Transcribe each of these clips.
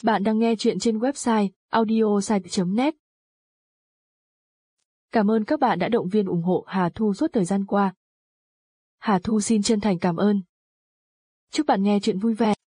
Bạn đang nghe chuyện trên website audiosite.net. Cảm ơn các bạn đã động viên ủng hộ Hà Thu suốt thời gian qua. Hà Thu xin chân thành cảm ơn. Chúc bạn nghe chuyện vui vẻ.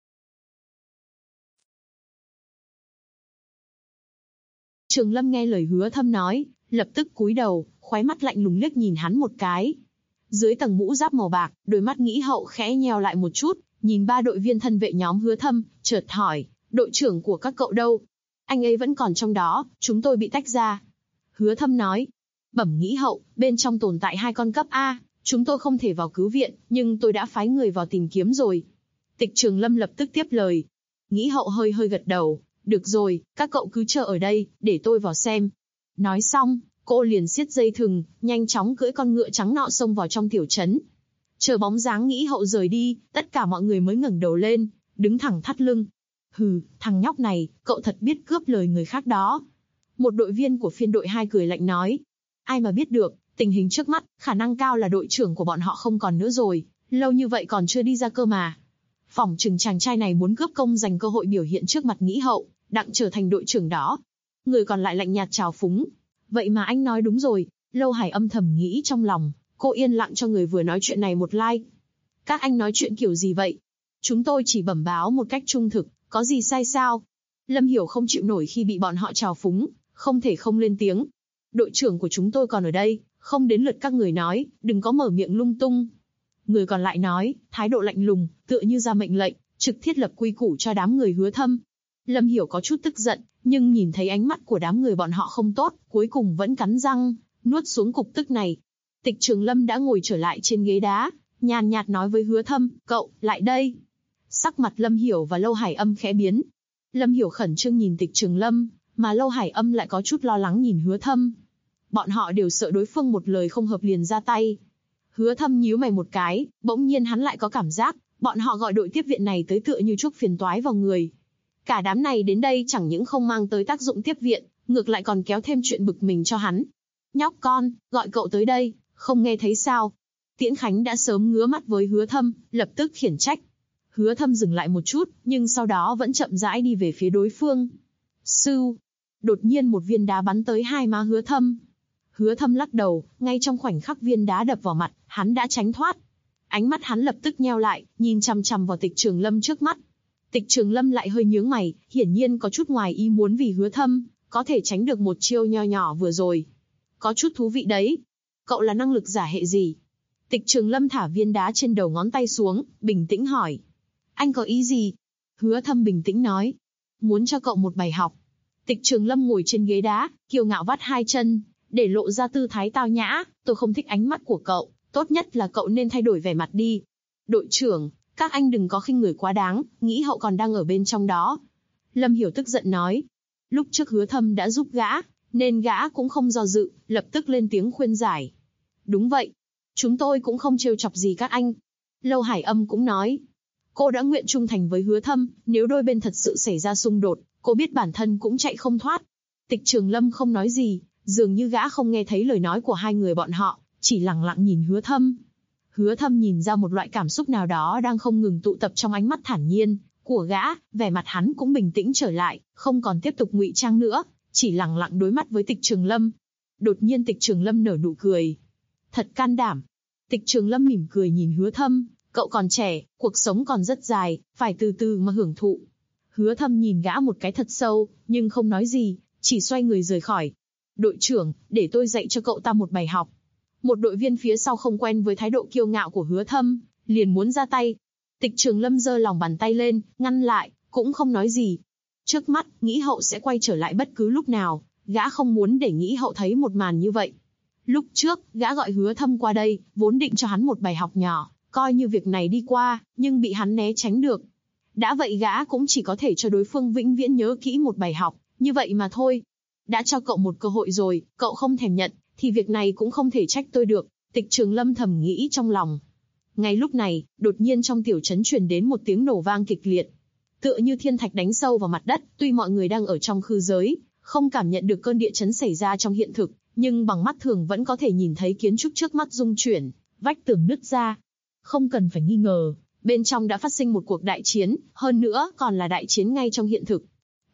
Trường Lâm nghe lời Hứa Thâm nói, lập tức cúi đầu, khóe mắt lạnh lùng liếc nhìn hắn một cái. Dưới tầng mũ giáp màu bạc, đôi mắt Nghĩ Hậu khẽ nheo lại một chút, nhìn ba đội viên thân vệ nhóm Hứa Thâm, chợt hỏi, đội trưởng của các cậu đâu? Anh ấy vẫn còn trong đó, chúng tôi bị tách ra. Hứa Thâm nói, bẩm Nghĩ Hậu, bên trong tồn tại 2 con cấp A, chúng tôi không thể vào cứu viện, nhưng tôi đã phái người vào tìm kiếm rồi. Tịch Trường Lâm lập tức tiếp lời. Nghĩ Hậu hơi hơi gật đầu, được rồi, các cậu cứ chờ ở đây, để tôi vào xem. Nói xong, cô liền siết dây thừng, nhanh chóng cưỡi con ngựa trắng nọ xông vào trong tiểu trấn. Chờ bóng dáng Nghĩ Hậu rời đi, tất cả mọi người mới ngẩng đầu lên, đứng thẳng thắt lưng. Hừ, thằng nhóc này, cậu thật biết cướp lời người khác đó. Một đội viên của phiên đội 2 cười lạnh nói. Ai mà biết được, tình hình trước mắt, khả năng cao là đội trưởng của bọn họ không còn nữa rồi, lâu như vậy còn chưa đi ra cơ mà. Phỏng chừng chàng trai này muốn cướp công giành cơ hội biểu hiện trước mặt Nghĩ Hậu, đặng trở thành đội trưởng đó. Người còn lại lạnh nhạt trào phúng. Vậy mà anh nói đúng rồi, Lâu Hải âm thầm nghĩ trong lòng, cô yên lặng cho người vừa nói chuyện này một like. Các anh nói chuyện kiểu gì vậy? Chúng tôi chỉ bẩm báo một cách trung thực, có gì sai sao? Lâm Hiểu không chịu nổi khi bị bọn họ trào phúng, không thể không lên tiếng. Đội trưởng của chúng tôi còn ở đây, không đến lượt các người nói, đừng có mở miệng lung tung. Người còn lại nói, thái độ lạnh lùng, tựa như ra mệnh lệnh, trực thiết lập quy củ cho đám người Hứa Thâm. Lâm Hiểu có chút tức giận, nhưng nhìn thấy ánh mắt của đám người bọn họ không tốt, cuối cùng vẫn cắn răng, nuốt xuống cục tức này. Tịch Trường Lâm đã ngồi trở lại trên ghế đá, nhàn nhạt nói với Hứa Thâm, cậu, lại đây. Sắc mặt Lâm Hiểu và Lâu Hải Âm khẽ biến. Lâm Hiểu khẩn trương nhìn Tịch Trường Lâm, mà Lâu Hải Âm lại có chút lo lắng nhìn Hứa Thâm. Bọn họ đều sợ đối phương một lời không hợp liền ra tay. Hứa Thâm nhíu mày một cái, bỗng nhiên hắn lại có cảm giác, bọn họ gọi đội tiếp viện này tới tựa như chuốc phiền toái vào người. Cả đám này đến đây chẳng những không mang tới tác dụng tiếp viện, ngược lại còn kéo thêm chuyện bực mình cho hắn. Nhóc con, gọi cậu tới đây, không nghe thấy sao? Tiễn Khánh đã sớm ngứa mắt với Hứa Thâm, lập tức khiển trách. Hứa Thâm dừng lại một chút, nhưng sau đó vẫn chậm rãi đi về phía đối phương. Sưu! Đột nhiên một viên đá bắn tới hai má Hứa Thâm. Hứa Thâm lắc đầu, ngay trong khoảnh khắc viên đá đập vào mặt, hắn đã tránh thoát. Ánh mắt hắn lập tức nheo lại, nhìn chằm chằm vào Tịch Trường Lâm trước mắt. Tịch Trường Lâm lại hơi nhướng mày, hiển nhiên có chút ngoài ý muốn vì Hứa Thâm có thể tránh được một chiêu nho nhỏ vừa rồi. Có chút thú vị đấy. Cậu là năng lực giả hệ gì? Tịch Trường Lâm thả viên đá trên đầu ngón tay xuống, bình tĩnh hỏi. Anh có ý gì? Hứa Thâm bình tĩnh nói. Muốn cho cậu một bài học. Tịch Trường Lâm ngồi trên ghế đá, kiêu ngạo vắt hai chân, để lộ ra tư thái tao nhã. Tôi không thích ánh mắt của cậu, tốt nhất là cậu nên thay đổi vẻ mặt đi. Đội trưởng, các anh đừng có khinh người quá đáng, Nghĩ Hậu còn đang ở bên trong đó. Lâm Hiểu tức giận nói. Lúc trước Hứa Thâm đã giúp gã, nên gã cũng không do dự, lập tức lên tiếng khuyên giải. Đúng vậy, chúng tôi cũng không trêu chọc gì các anh. Lâu Hải Âm cũng nói. Cô đã nguyện trung thành với Hứa Thâm, nếu đôi bên thật sự xảy ra xung đột, cô biết bản thân cũng chạy không thoát. Tịch Trường Lâm không nói gì, dường như gã không nghe thấy lời nói của hai người bọn họ, chỉ lặng lặng nhìn Hứa Thâm. Hứa Thâm nhìn ra một loại cảm xúc nào đó đang không ngừng tụ tập trong ánh mắt thản nhiên của gã, vẻ mặt hắn cũng bình tĩnh trở lại, không còn tiếp tục ngụy trang nữa, chỉ lặng lặng đối mắt với Tịch Trường Lâm. Đột nhiên Tịch Trường Lâm nở nụ cười. Thật can đảm. Tịch Trường Lâm mỉm cười nhìn Hứa Thâm, cậu còn trẻ, cuộc sống còn rất dài, phải từ từ mà hưởng thụ. Hứa Thâm nhìn gã một cái thật sâu, nhưng không nói gì, chỉ xoay người rời khỏi. Đội trưởng, để tôi dạy cho cậu ta một bài học. Một đội viên phía sau không quen với thái độ kiêu ngạo của Hứa Thâm, liền muốn ra tay. Tịch Trường Lâm giơ lòng bàn tay lên, ngăn lại, cũng không nói gì. Trước mắt, Nghĩ Hậu sẽ quay trở lại bất cứ lúc nào, gã không muốn để Nghĩ Hậu thấy một màn như vậy. Lúc trước, gã gọi Hứa Thâm qua đây, vốn định cho hắn một bài học nhỏ, coi như việc này đi qua, nhưng bị hắn né tránh được. Đã vậy gã cũng chỉ có thể cho đối phương vĩnh viễn nhớ kỹ một bài học, như vậy mà thôi. Đã cho cậu một cơ hội rồi, cậu không thèm nhận, thì việc này cũng không thể trách tôi được, Tịch Trường Lâm thầm nghĩ trong lòng. Ngay lúc này, đột nhiên trong tiểu trấn truyền đến một tiếng nổ vang kịch liệt. Tựa như thiên thạch đánh sâu vào mặt đất, tuy mọi người đang ở trong khư giới, không cảm nhận được cơn địa chấn xảy ra trong hiện thực, nhưng bằng mắt thường vẫn có thể nhìn thấy kiến trúc trước mắt rung chuyển, vách tường nứt ra. Không cần phải nghi ngờ, bên trong đã phát sinh một cuộc đại chiến, hơn nữa còn là đại chiến ngay trong hiện thực.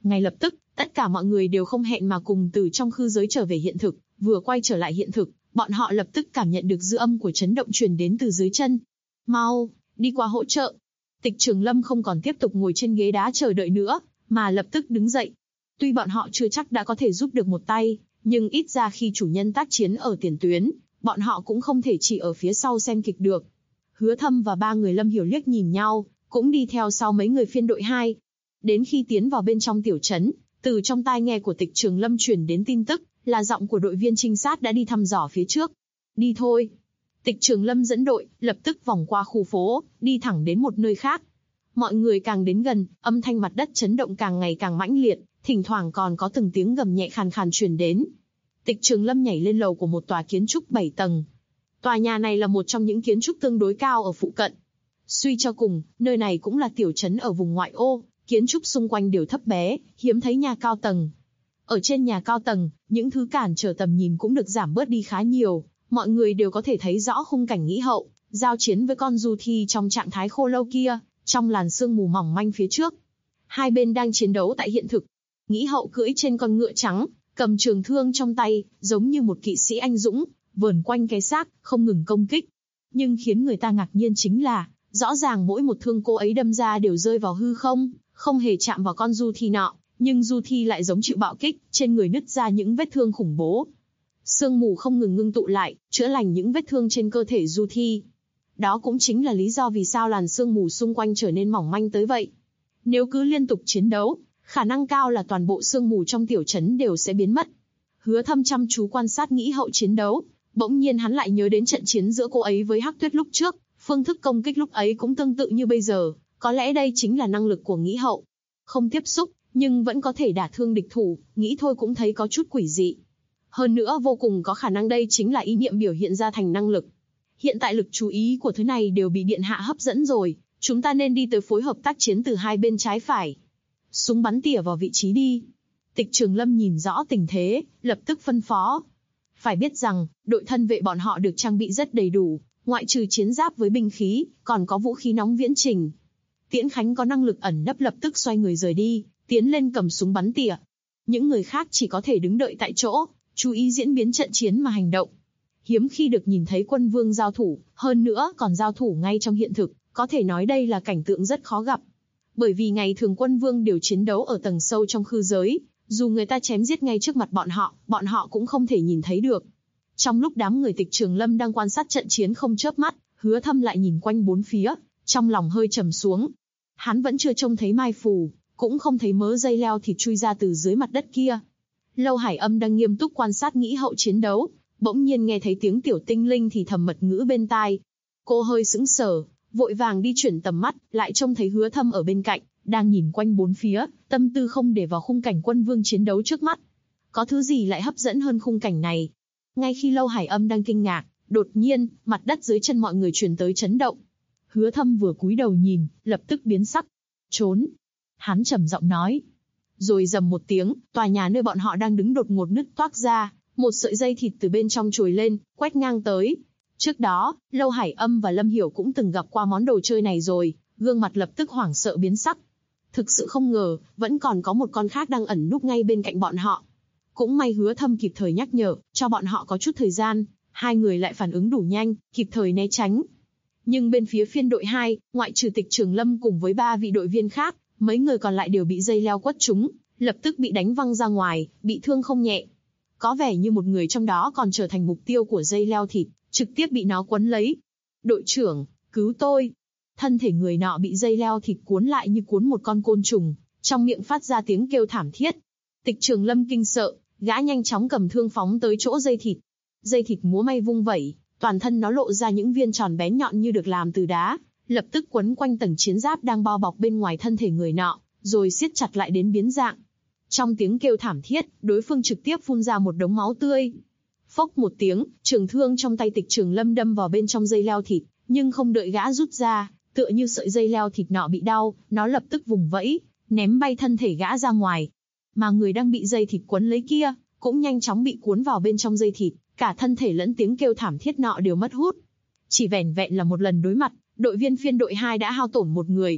Ngay lập tức, tất cả mọi người đều không hẹn mà cùng từ trong khư giới trở về hiện thực, vừa quay trở lại hiện thực, bọn họ lập tức cảm nhận được dư âm của chấn động truyền đến từ dưới chân. Mau, đi qua hỗ trợ. Tịch Trường Lâm không còn tiếp tục ngồi trên ghế đá chờ đợi nữa, mà lập tức đứng dậy. Tuy bọn họ chưa chắc đã có thể giúp được một tay, nhưng ít ra khi chủ nhân tác chiến ở tiền tuyến, bọn họ cũng không thể chỉ ở phía sau xem kịch được. Hứa Thâm và 3 người Lâm Hiểu liếc nhìn nhau, cũng đi theo sau mấy người phiên đội 2. Đến khi tiến vào bên trong tiểu trấn, từ trong tai nghe của Tịch Trường Lâm truyền đến tin tức, là giọng của đội viên trinh sát đã đi thăm dò phía trước. Đi thôi. Tịch Trường Lâm dẫn đội, lập tức vòng qua khu phố, đi thẳng đến một nơi khác. Mọi người càng đến gần, âm thanh mặt đất chấn động càng ngày càng mãnh liệt, thỉnh thoảng còn có từng tiếng gầm nhẹ khàn khàn truyền đến. Tịch Trường Lâm nhảy lên lầu của một tòa kiến trúc 7 tầng. Tòa nhà này là một trong những kiến trúc tương đối cao ở phụ cận. Suy cho cùng, nơi này cũng là tiểu trấn ở vùng ngoại ô, kiến trúc xung quanh đều thấp bé, hiếm thấy nhà cao tầng. Ở trên nhà cao tầng, những thứ cản trở tầm nhìn cũng được giảm bớt đi khá nhiều, mọi người đều có thể thấy rõ khung cảnh Nghĩ Hậu, giao chiến với con du thi trong trạng thái khô lâu kia, trong làn sương mù mỏng manh phía trước. Hai bên đang chiến đấu tại hiện thực. Nghĩ Hậu cưỡi trên con ngựa trắng, cầm trường thương trong tay, giống như một kỵ sĩ anh dũng, vờn quanh cái xác, không ngừng công kích. Nhưng khiến người ta ngạc nhiên chính là, rõ ràng mỗi một thương cô ấy đâm ra đều rơi vào hư không, không hề chạm vào con du thi nọ, nhưng du thi lại giống chịu bạo kích, trên người nứt ra những vết thương khủng bố. Sương mù không ngừng ngưng tụ lại, chữa lành những vết thương trên cơ thể du thi. Đó cũng chính là lý do vì sao làn sương mù xung quanh trở nên mỏng manh tới vậy. Nếu cứ liên tục chiến đấu, khả năng cao là toàn bộ sương mù trong tiểu trấn đều sẽ biến mất. Hứa Thâm chăm chú quan sát Nghĩ Hậu chiến đấu, bỗng nhiên hắn lại nhớ đến trận chiến giữa cô ấy với Hắc Tuyết lúc trước, phương thức công kích lúc ấy cũng tương tự như bây giờ, có lẽ đây chính là năng lực của Nghĩ Hậu. Không tiếp xúc, nhưng vẫn có thể đả thương địch thủ, nghĩ thôi cũng thấy có chút quỷ dị. Hơn nữa vô cùng có khả năng đây chính là ý niệm biểu hiện ra thành năng lực. Hiện tại lực chú ý của thứ này đều bị điện hạ hấp dẫn rồi, chúng ta nên đi tới phối hợp tác chiến từ hai bên trái phải. Súng bắn tỉa vào vị trí đi. Tịch Trường Lâm nhìn rõ tình thế, lập tức phân phó. Phải biết rằng, đội thân vệ bọn họ được trang bị rất đầy đủ, ngoại trừ chiến giáp với binh khí, còn có vũ khí nóng viễn trình. Tiễn Khánh có năng lực ẩn nấp lập tức xoay người rời đi, tiến lên cầm súng bắn tỉa. Những người khác chỉ có thể đứng đợi tại chỗ, chú ý diễn biến trận chiến mà hành động. Hiếm khi được nhìn thấy quân vương giao thủ, hơn nữa còn giao thủ ngay trong hiện thực, có thể nói đây là cảnh tượng rất khó gặp. Bởi vì ngày thường quân vương đều chiến đấu ở tầng sâu trong khư giới, dù người ta chém giết ngay trước mặt bọn họ cũng không thể nhìn thấy được. Trong lúc đám người Tịch Trường Lâm đang quan sát trận chiến không chớp mắt, Hứa Thâm lại nhìn quanh bốn phía, trong lòng hơi trầm xuống. Hắn vẫn chưa trông thấy mai phù, cũng không thấy mớ dây leo thịt chui ra từ dưới mặt đất kia. Lâu Hải Âm đang nghiêm túc quan sát Nghĩ Hậu chiến đấu, bỗng nhiên nghe thấy tiếng tiểu tinh linh thì thầm mật ngữ bên tai. Cô hơi sững sờ, vội vàng đi chuyển tầm mắt, lại trông thấy Hứa Thâm ở bên cạnh, đang nhìn quanh bốn phía, tâm tư không để vào khung cảnh quân vương chiến đấu trước mắt. Có thứ gì lại hấp dẫn hơn khung cảnh này? Ngay khi Lâu Hải Âm đang kinh ngạc, đột nhiên, mặt đất dưới chân mọi người truyền tới chấn động. Hứa Thâm vừa cúi đầu nhìn, lập tức biến sắc. Trốn! Hắn trầm giọng nói. Rồi rầm một tiếng, tòa nhà nơi bọn họ đang đứng đột ngột nứt toác ra, một sợi dây thịt từ bên trong trồi lên, quét ngang tới. Trước đó, Lâu Hải Âm và Lâm Hiểu cũng từng gặp qua món đồ chơi này rồi, gương mặt lập tức hoảng sợ biến sắc. Thực sự không ngờ, vẫn còn có một con khác đang ẩn núp ngay bên cạnh bọn họ. Cũng may Hứa Thâm kịp thời nhắc nhở, cho bọn họ có chút thời gian, hai người lại phản ứng đủ nhanh, kịp thời né tránh. Nhưng bên phía phiên đội 2, ngoại trừ Tịch Trường Lâm cùng với 3 vị đội viên khác, mấy người còn lại đều bị dây leo quất trúng, lập tức bị đánh văng ra ngoài, bị thương không nhẹ. Có vẻ như một người trong đó còn trở thành mục tiêu của dây leo thịt, trực tiếp bị nó quấn lấy. Đội trưởng, cứu tôi! Thân thể người nọ bị dây leo thịt cuốn lại như cuốn một con côn trùng, trong miệng phát ra tiếng kêu thảm thiết. Tịch Trường Lâm kinh sợ, gã nhanh chóng cầm thương phóng tới chỗ dây thịt. Dây thịt múa may vung vẩy, toàn thân nó lộ ra những viên tròn bén nhọn như được làm từ đá, lập tức quấn quanh tầng chiến giáp đang bao bọc bên ngoài thân thể người nọ, rồi siết chặt lại đến biến dạng. Trong tiếng kêu thảm thiết, đối phương trực tiếp phun ra một đống máu tươi. Phốc một tiếng, trường thương trong tay Tịch Trường Lâm đâm vào bên trong dây leo thịt, nhưng không đợi gã rút ra, tựa như sợi dây leo thịt nọ bị đau, nó lập tức vùng vẫy, ném bay thân thể gã ra ngoài. Mà người đang bị dây thịt quấn lấy kia, cũng nhanh chóng bị cuốn vào bên trong dây thịt, cả thân thể lẫn tiếng kêu thảm thiết nọ đều mất hút. Chỉ vẻn vẹn là một lần đối mặt, đội viên phiên đội 2 đã hao tổn một người.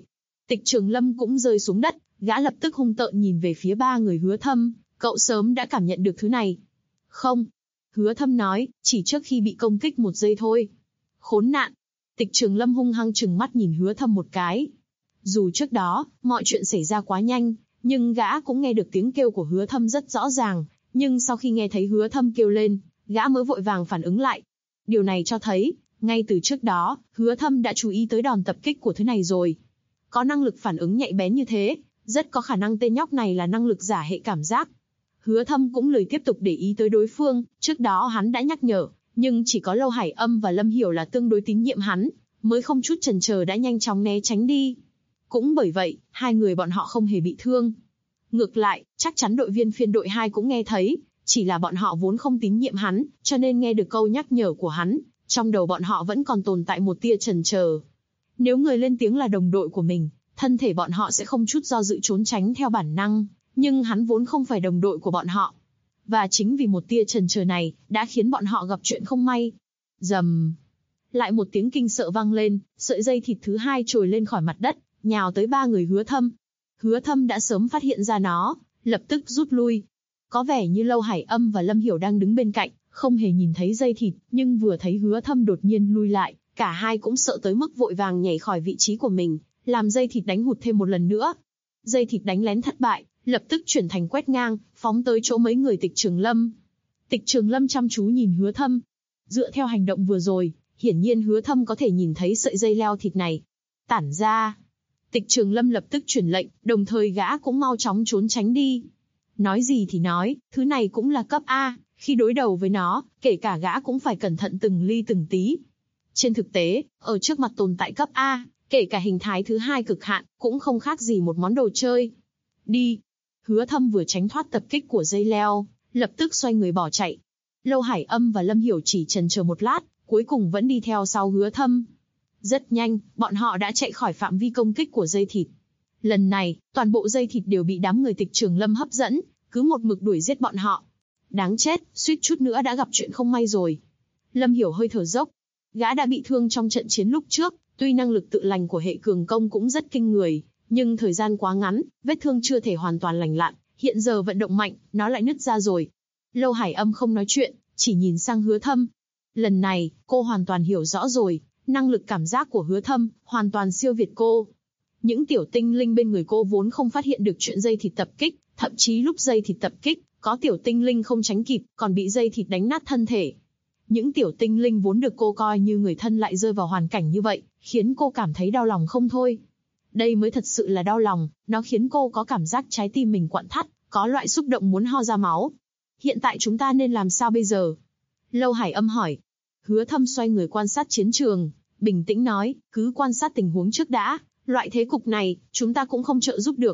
Tịch Trường Lâm cũng rơi xuống đất, gã lập tức hung tợn nhìn về phía ba người Hứa Thâm, cậu sớm đã cảm nhận được thứ này. Không. Hứa Thâm nói, chỉ trước khi bị công kích 1 giây thôi. Khốn nạn. Tịch Trường Lâm hung hăng trừng mắt nhìn Hứa Thâm một cái. Dù trước đó, mọi chuyện xảy ra quá nhanh, nhưng gã cũng nghe được tiếng kêu của Hứa Thâm rất rõ ràng, nhưng sau khi nghe thấy Hứa Thâm kêu lên, gã mới vội vàng phản ứng lại. Điều này cho thấy, ngay từ trước đó, Hứa Thâm đã chú ý tới đòn tập kích của thứ này rồi. Có năng lực phản ứng nhạy bén như thế, rất có khả năng tên nhóc này là năng lực giả hệ cảm giác. Hứa Thâm cũng lười tiếp tục để ý tới đối phương, trước đó hắn đã nhắc nhở, nhưng chỉ có Lâu Hải Âm và Lâm Hiểu là tương đối tín nhiệm hắn, mới không chút chần chờ đã nhanh chóng né tránh đi. Cũng bởi vậy, hai người bọn họ không hề bị thương. Ngược lại, chắc chắn đội viên phiên đội 2 cũng nghe thấy, chỉ là bọn họ vốn không tín nhiệm hắn, cho nên nghe được câu nhắc nhở của hắn, trong đầu bọn họ vẫn còn tồn tại một tia chần chờ. Nếu người lên tiếng là đồng đội của mình, thân thể bọn họ sẽ không chút do dự trốn tránh theo bản năng, nhưng hắn vốn không phải đồng đội của bọn họ. Và chính vì một tia chần chờ này, đã khiến bọn họ gặp chuyện không may. Rầm. Lại một tiếng kinh sợ vang lên, sợi dây thịt thứ 2 trồi lên khỏi mặt đất, nhào tới ba người Hứa Thâm. Hứa Thâm đã sớm phát hiện ra nó, lập tức rút lui. Có vẻ như Lâu Hải Âm và Lâm Hiểu đang đứng bên cạnh, không hề nhìn thấy dây thịt, nhưng vừa thấy Hứa Thâm đột nhiên lui lại, cả hai cũng sợ tới mức vội vàng nhảy khỏi vị trí của mình, làm dây thịt đánh hụt thêm một lần nữa. Dây thịt đánh lén thất bại, lập tức chuyển thành quét ngang, phóng tới chỗ mấy người Tịch Trường Lâm. Tịch Trường Lâm chăm chú nhìn Hứa Thâm. Dựa theo hành động vừa rồi, hiển nhiên Hứa Thâm có thể nhìn thấy sợi dây leo thịt này. Tản ra. Tịch Trường Lâm lập tức truyền lệnh, đồng thời gã cũng mau chóng trốn tránh đi. Nói gì thì nói, thứ này cũng là cấp A, khi đối đầu với nó, kể cả gã cũng phải cẩn thận từng ly từng tí. Trên thực tế, ở trước mặt tồn tại cấp A, kể cả hình thái thứ 2 cực hạn, cũng không khác gì một món đồ chơi. Đi. Hứa Thâm vừa tránh thoát tập kích của dây leo, lập tức xoay người bỏ chạy. Lâu Hải Âm và Lâm Hiểu chỉ chần chờ một lát, cuối cùng vẫn đi theo sau Hứa Thâm. Rất nhanh, bọn họ đã chạy khỏi phạm vi công kích của dây thịt. Lần này, toàn bộ dây thịt đều bị đám người Tịch Trường Lâm hấp dẫn, cứ một mực đuổi giết bọn họ. Đáng chết, suýt chút nữa đã gặp chuyện không may rồi. Lâm Hiểu hơi thở dốc. Gã đã bị thương trong trận chiến lúc trước, tuy năng lực tự lành của hệ cường công cũng rất kinh người, nhưng thời gian quá ngắn, vết thương chưa thể hoàn toàn lành lặn, hiện giờ vận động mạnh, nó lại nứt ra rồi. Lâu Hải Âm không nói chuyện, chỉ nhìn sang Hứa Thâm. Lần này, cô hoàn toàn hiểu rõ rồi, năng lực cảm giác của Hứa Thâm hoàn toàn siêu việt cô. Những tiểu tinh linh bên người cô vốn không phát hiện được chuyện dây thịt tập kích, thậm chí lúc dây thịt tập kích, có tiểu tinh linh không tránh kịp, còn bị dây thịt đánh nát thân thể. Những tiểu tinh linh vốn được cô coi như người thân lại rơi vào hoàn cảnh như vậy, khiến cô cảm thấy đau lòng không thôi. Đây mới thật sự là đau lòng, nó khiến cô có cảm giác trái tim mình quặn thắt, có loại xúc động muốn ho ra máu. Hiện tại chúng ta nên làm sao bây giờ? Lâu Hải Âm hỏi. Hứa Thâm xoay người quan sát chiến trường, bình tĩnh nói, cứ quan sát tình huống trước đã, loại thế cục này, chúng ta cũng không trợ giúp được.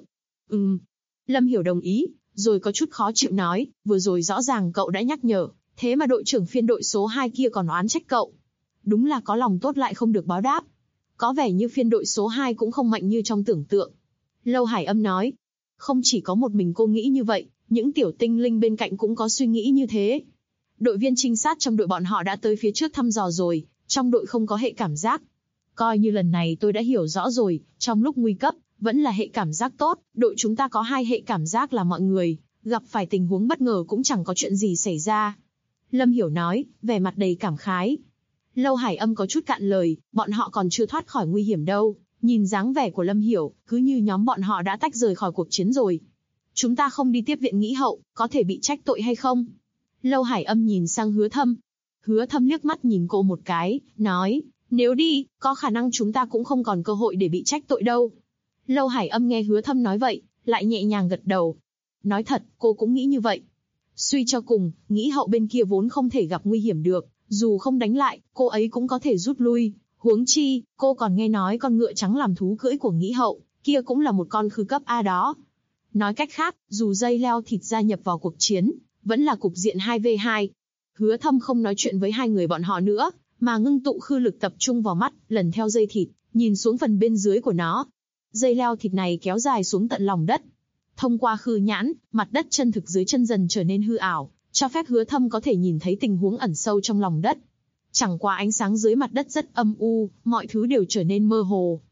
Lâm Hiểu đồng ý, rồi có chút khó chịu nói, vừa rồi rõ ràng cậu đã nhắc nhở, thế mà đội trưởng phiên đội số 2 kia còn oán trách cậu. Đúng là có lòng tốt lại không được báo đáp. Có vẻ như phiên đội số 2 cũng không mạnh như trong tưởng tượng. Lâu Hải Âm nói, không chỉ có một mình cô nghĩ như vậy, những tiểu tinh linh bên cạnh cũng có suy nghĩ như thế. Đội viên trinh sát trong đội bọn họ đã tới phía trước thăm dò rồi, trong đội không có hệ cảm giác. Coi như lần này tôi đã hiểu rõ rồi, trong lúc nguy cấp, vẫn là hệ cảm giác tốt, đội chúng ta có 2 hệ cảm giác là mọi người, gặp phải tình huống bất ngờ cũng chẳng có chuyện gì xảy ra. Lâm Hiểu nói, vẻ mặt đầy cảm khái. Lâu Hải Âm có chút cạn lời, bọn họ còn chưa thoát khỏi nguy hiểm đâu, nhìn dáng vẻ của Lâm Hiểu, cứ như nhóm bọn họ đã tách rời khỏi cuộc chiến rồi. Chúng ta không đi tiếp viện nghĩ hậu, có thể bị trách tội hay không? Lâu Hải Âm nhìn sang Hứa Thâm. Hứa Thâm liếc mắt nhìn cô một cái, nói, nếu đi, có khả năng chúng ta cũng không còn cơ hội để bị trách tội đâu. Lâu Hải Âm nghe Hứa Thâm nói vậy, lại nhẹ nhàng gật đầu. Nói thật, cô cũng nghĩ như vậy. Suy cho cùng, nghĩ hậu bên kia vốn không thể gặp nguy hiểm được, dù không đánh lại, cô ấy cũng có thể rút lui. Huống chi, cô còn nghe nói con ngựa trắng làm thú cưỡi của nghĩ hậu, kia cũng là một con khư cấp A đó. Nói cách khác, dù dây leo thịt gia nhập vào cuộc chiến, vẫn là cục diện 2v2. Hứa Thâm không nói chuyện với hai người bọn họ nữa, mà ngưng tụ khư lực tập trung vào mắt, lần theo dây thịt, nhìn xuống phần bên dưới của nó. Dây leo thịt này kéo dài xuống tận lòng đất. Thông qua khư nhãn, mặt đất chân thực dưới chân dần trở nên hư ảo, cho phép Hứa Thâm có thể nhìn thấy tình huống ẩn sâu trong lòng đất. Chẳng qua ánh sáng dưới mặt đất rất âm u, mọi thứ đều trở nên mơ hồ.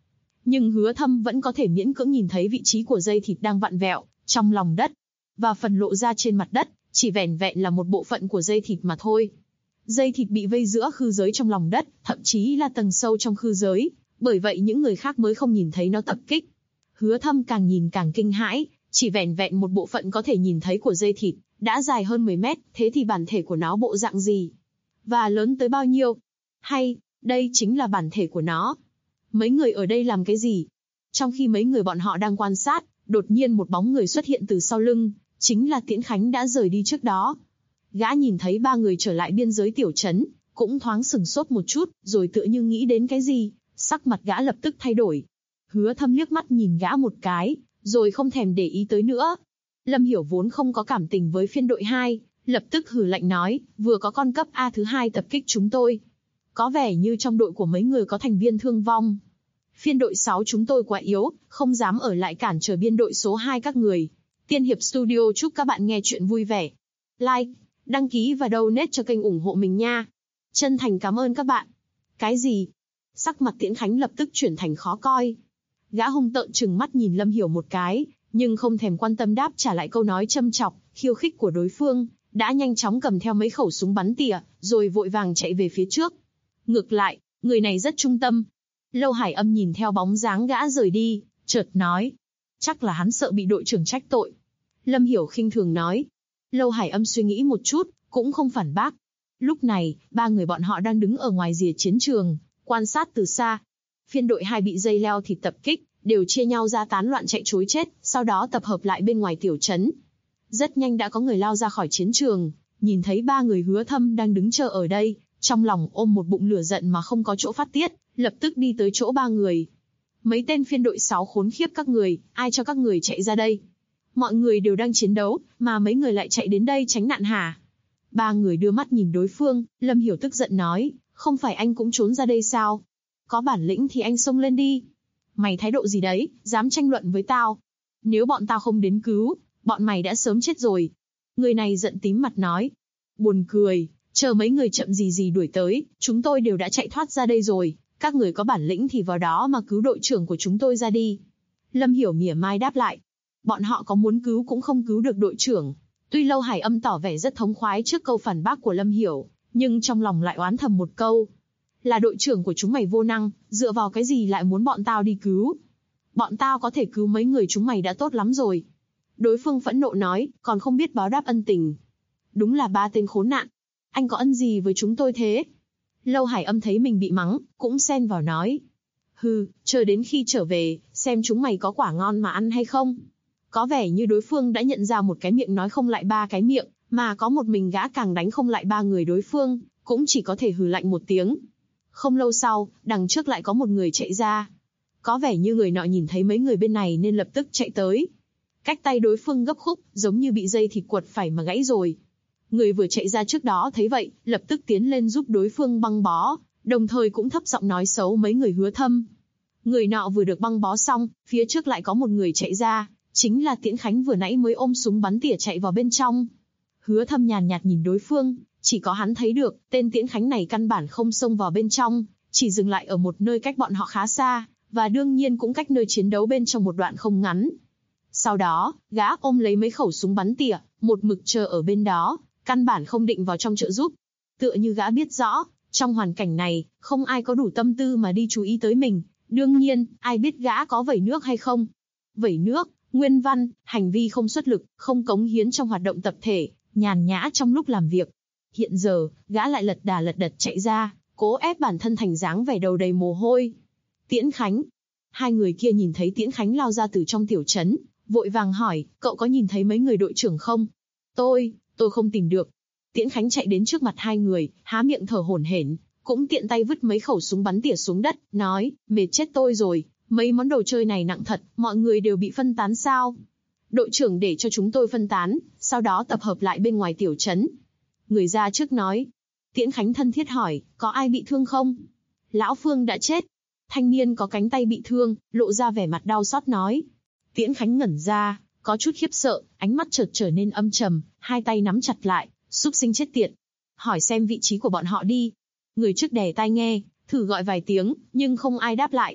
Nhưng Hứa Thâm vẫn có thể miễn cưỡng nhìn thấy vị trí của dây thịt đang vặn vẹo trong lòng đất, và phần lộ ra trên mặt đất chỉ vẻn vẹn là một bộ phận của dây thịt mà thôi. Dây thịt bị vây giữa khư giới trong lòng đất, thậm chí là tầng sâu trong khư giới, bởi vậy những người khác mới không nhìn thấy nó tập kích. Hứa Thâm càng nhìn càng kinh hãi, chỉ vẻn vẹn một bộ phận có thể nhìn thấy của dây thịt, đã dài hơn 10 mét, thế thì bản thể của nó bộ dạng gì? Và lớn tới bao nhiêu? Hay, đây chính là bản thể của nó? Mấy người ở đây làm cái gì? Trong khi mấy người bọn họ đang quan sát, đột nhiên một bóng người xuất hiện từ sau lưng, chính là Tiễn Khánh đã rời đi trước đó. Gã nhìn thấy ba người trở lại biên giới tiểu trấn, cũng thoáng sửng sốt một chút, rồi tựa như nghĩ đến cái gì, sắc mặt gã lập tức thay đổi. Hứa Thâm liếc mắt nhìn gã một cái, rồi không thèm để ý tới nữa. Lâm Hiểu vốn không có cảm tình với phiên đội 2, lập tức hừ lạnh nói, vừa có con cấp A thứ 2 tập kích chúng tôi. Có vẻ như trong đội của mấy người có thành viên thương vong. Phiên đội 6 chúng tôi quá yếu, không dám ở lại cản trở biên đội số 2 các người. Tiên Hiệp Studio chúc các bạn nghe chuyện vui vẻ. Like, đăng ký và donate cho kênh ủng hộ mình nha. Chân thành cảm ơn các bạn. Cái gì? Sắc mặt Tiễn Khánh lập tức chuyển thành khó coi. Gã hung tợn trừng mắt nhìn Lâm Hiểu một cái, nhưng không thèm quan tâm đáp trả lại câu nói châm chọc, khiêu khích của đối phương, đã nhanh chóng cầm theo mấy khẩu súng bắn tỉa, rồi vội vàng chạy về phía trước. Ngược lại, người này rất trung tâm. Lâu Hải Âm nhìn theo bóng dáng gã rời đi, chợt nói, chắc là hắn sợ bị đội trưởng trách tội. Lâm Hiểu khinh thường nói. Lâu Hải Âm suy nghĩ một chút, cũng không phản bác. Lúc này, ba người bọn họ đang đứng ở ngoài rìa chiến trường, quan sát từ xa. Phiên đội 2 bị dây leo thịt tập kích, đều chia nhau ra tán loạn chạy trối chết, sau đó tập hợp lại bên ngoài tiểu trấn. Rất nhanh đã có người lao ra khỏi chiến trường, nhìn thấy ba người Hứa Thâm đang đứng chờ ở đây, trong lòng ôm một bụng lửa giận mà không có chỗ phát tiết, lập tức đi tới chỗ ba người. Mấy tên phiên đội 6 khốn khiếp các người, ai cho các người chạy ra đây? Mọi người đều đang chiến đấu, mà mấy người lại chạy đến đây tránh nạn hả? Ba người đưa mắt nhìn đối phương, Lâm Hiểu tức giận nói, không phải anh cũng trốn ra đây sao? Có bản lĩnh thì anh xông lên đi. Mày thái độ gì đấy, dám tranh luận với tao? Nếu bọn tao không đến cứu, bọn mày đã sớm chết rồi. Người này giận tím mặt nói. Buồn cười, chờ mấy người chậm gì đuổi tới, chúng tôi đều đã chạy thoát ra đây rồi. Các người có bản lĩnh thì vào đó mà cứu đội trưởng của chúng tôi ra đi. Lâm Hiểu mỉa mai đáp lại. Bọn họ có muốn cứu cũng không cứu được đội trưởng. Tuy Lâu Hải Âm tỏ vẻ rất thống khoái trước câu phản bác của Lâm Hiểu, nhưng trong lòng lại oán thầm một câu. Là đội trưởng của chúng mày vô năng, dựa vào cái gì lại muốn bọn tao đi cứu? Bọn tao có thể cứu mấy người chúng mày đã tốt lắm rồi. Đối phương phẫn nộ nói, còn không biết báo đáp ân tình. Đúng là ba tên khốn nạn. Anh có ân gì với chúng tôi thế? Lâu Hải Âm thấy mình bị mắng, cũng xen vào nói. Hừ, chờ đến khi trở về, xem chúng mày có quả ngon mà ăn hay không. Có vẻ như đối phương đã nhận ra một cái miệng nói không lại ba cái miệng, mà có một mình gã càng đánh không lại ba người đối phương, cũng chỉ có thể hừ lạnh một tiếng. Không lâu sau, đằng trước lại có một người chạy ra. Có vẻ như người nọ nhìn thấy mấy người bên này nên lập tức chạy tới. Cách tay đối phương gấp khúc, giống như bị dây thịt quật phải mà gãy rồi. Người vừa chạy ra trước đó thấy vậy, lập tức tiến lên giúp đối phương băng bó, đồng thời cũng thấp giọng nói xấu mấy người Hứa Thâm. Người nọ vừa được băng bó xong, phía trước lại có một người chạy ra, chính là Tiễn Khánh vừa nãy mới ôm súng bắn tỉa chạy vào bên trong. Hứa Thâm nhàn nhạt nhìn đối phương, chỉ có hắn thấy được, tên Tiễn Khánh này căn bản không xông vào bên trong, chỉ dừng lại ở một nơi cách bọn họ khá xa, và đương nhiên cũng cách nơi chiến đấu bên trong một đoạn không ngắn. Sau đó, gã ôm lấy mấy khẩu súng bắn tỉa, một mực chờ ở bên đó, căn bản không định vào trong trợ giúp. Tựa như gã biết rõ, trong hoàn cảnh này, không ai có đủ tâm tư mà đi chú ý tới mình, đương nhiên, ai biết gã có vẩy nước hay không. Vẩy nước, nguyên văn, hành vi không xuất lực, không cống hiến trong hoạt động tập thể, nhàn nhã trong lúc làm việc. Hiện giờ, gã lại lật đà lật đật chạy ra, cố ép bản thân thành dáng vẻ đầu đầy mồ hôi. Tiễn Khánh. Hai người kia nhìn thấy Tiễn Khánh lao ra từ trong tiểu trấn, vội vàng hỏi, cậu có nhìn thấy mấy người đội trưởng không? Tôi không tìm được. Tiễn Khánh chạy đến trước mặt hai người, há miệng thở hổn hển, cũng tiện tay vứt mấy khẩu súng bắn tỉa xuống đất, nói, mệt chết tôi rồi, mấy món đồ chơi này nặng thật, mọi người đều bị phân tán sao? Đội trưởng để cho chúng tôi phân tán, sau đó tập hợp lại bên ngoài tiểu trấn. Người ra trước nói. Tiễn Khánh thân thiết hỏi, có ai bị thương không? Lão Phương đã chết. Thanh niên có cánh tay bị thương, lộ ra vẻ mặt đau xót nói. Tiễn Khánh ngẩn ra, có chút khiếp sợ, ánh mắt chợt trở nên âm trầm, hai tay nắm chặt lại, súc sinh chết tiệt. Hỏi xem vị trí của bọn họ đi. Người trước đè tai nghe, thử gọi vài tiếng, nhưng không ai đáp lại.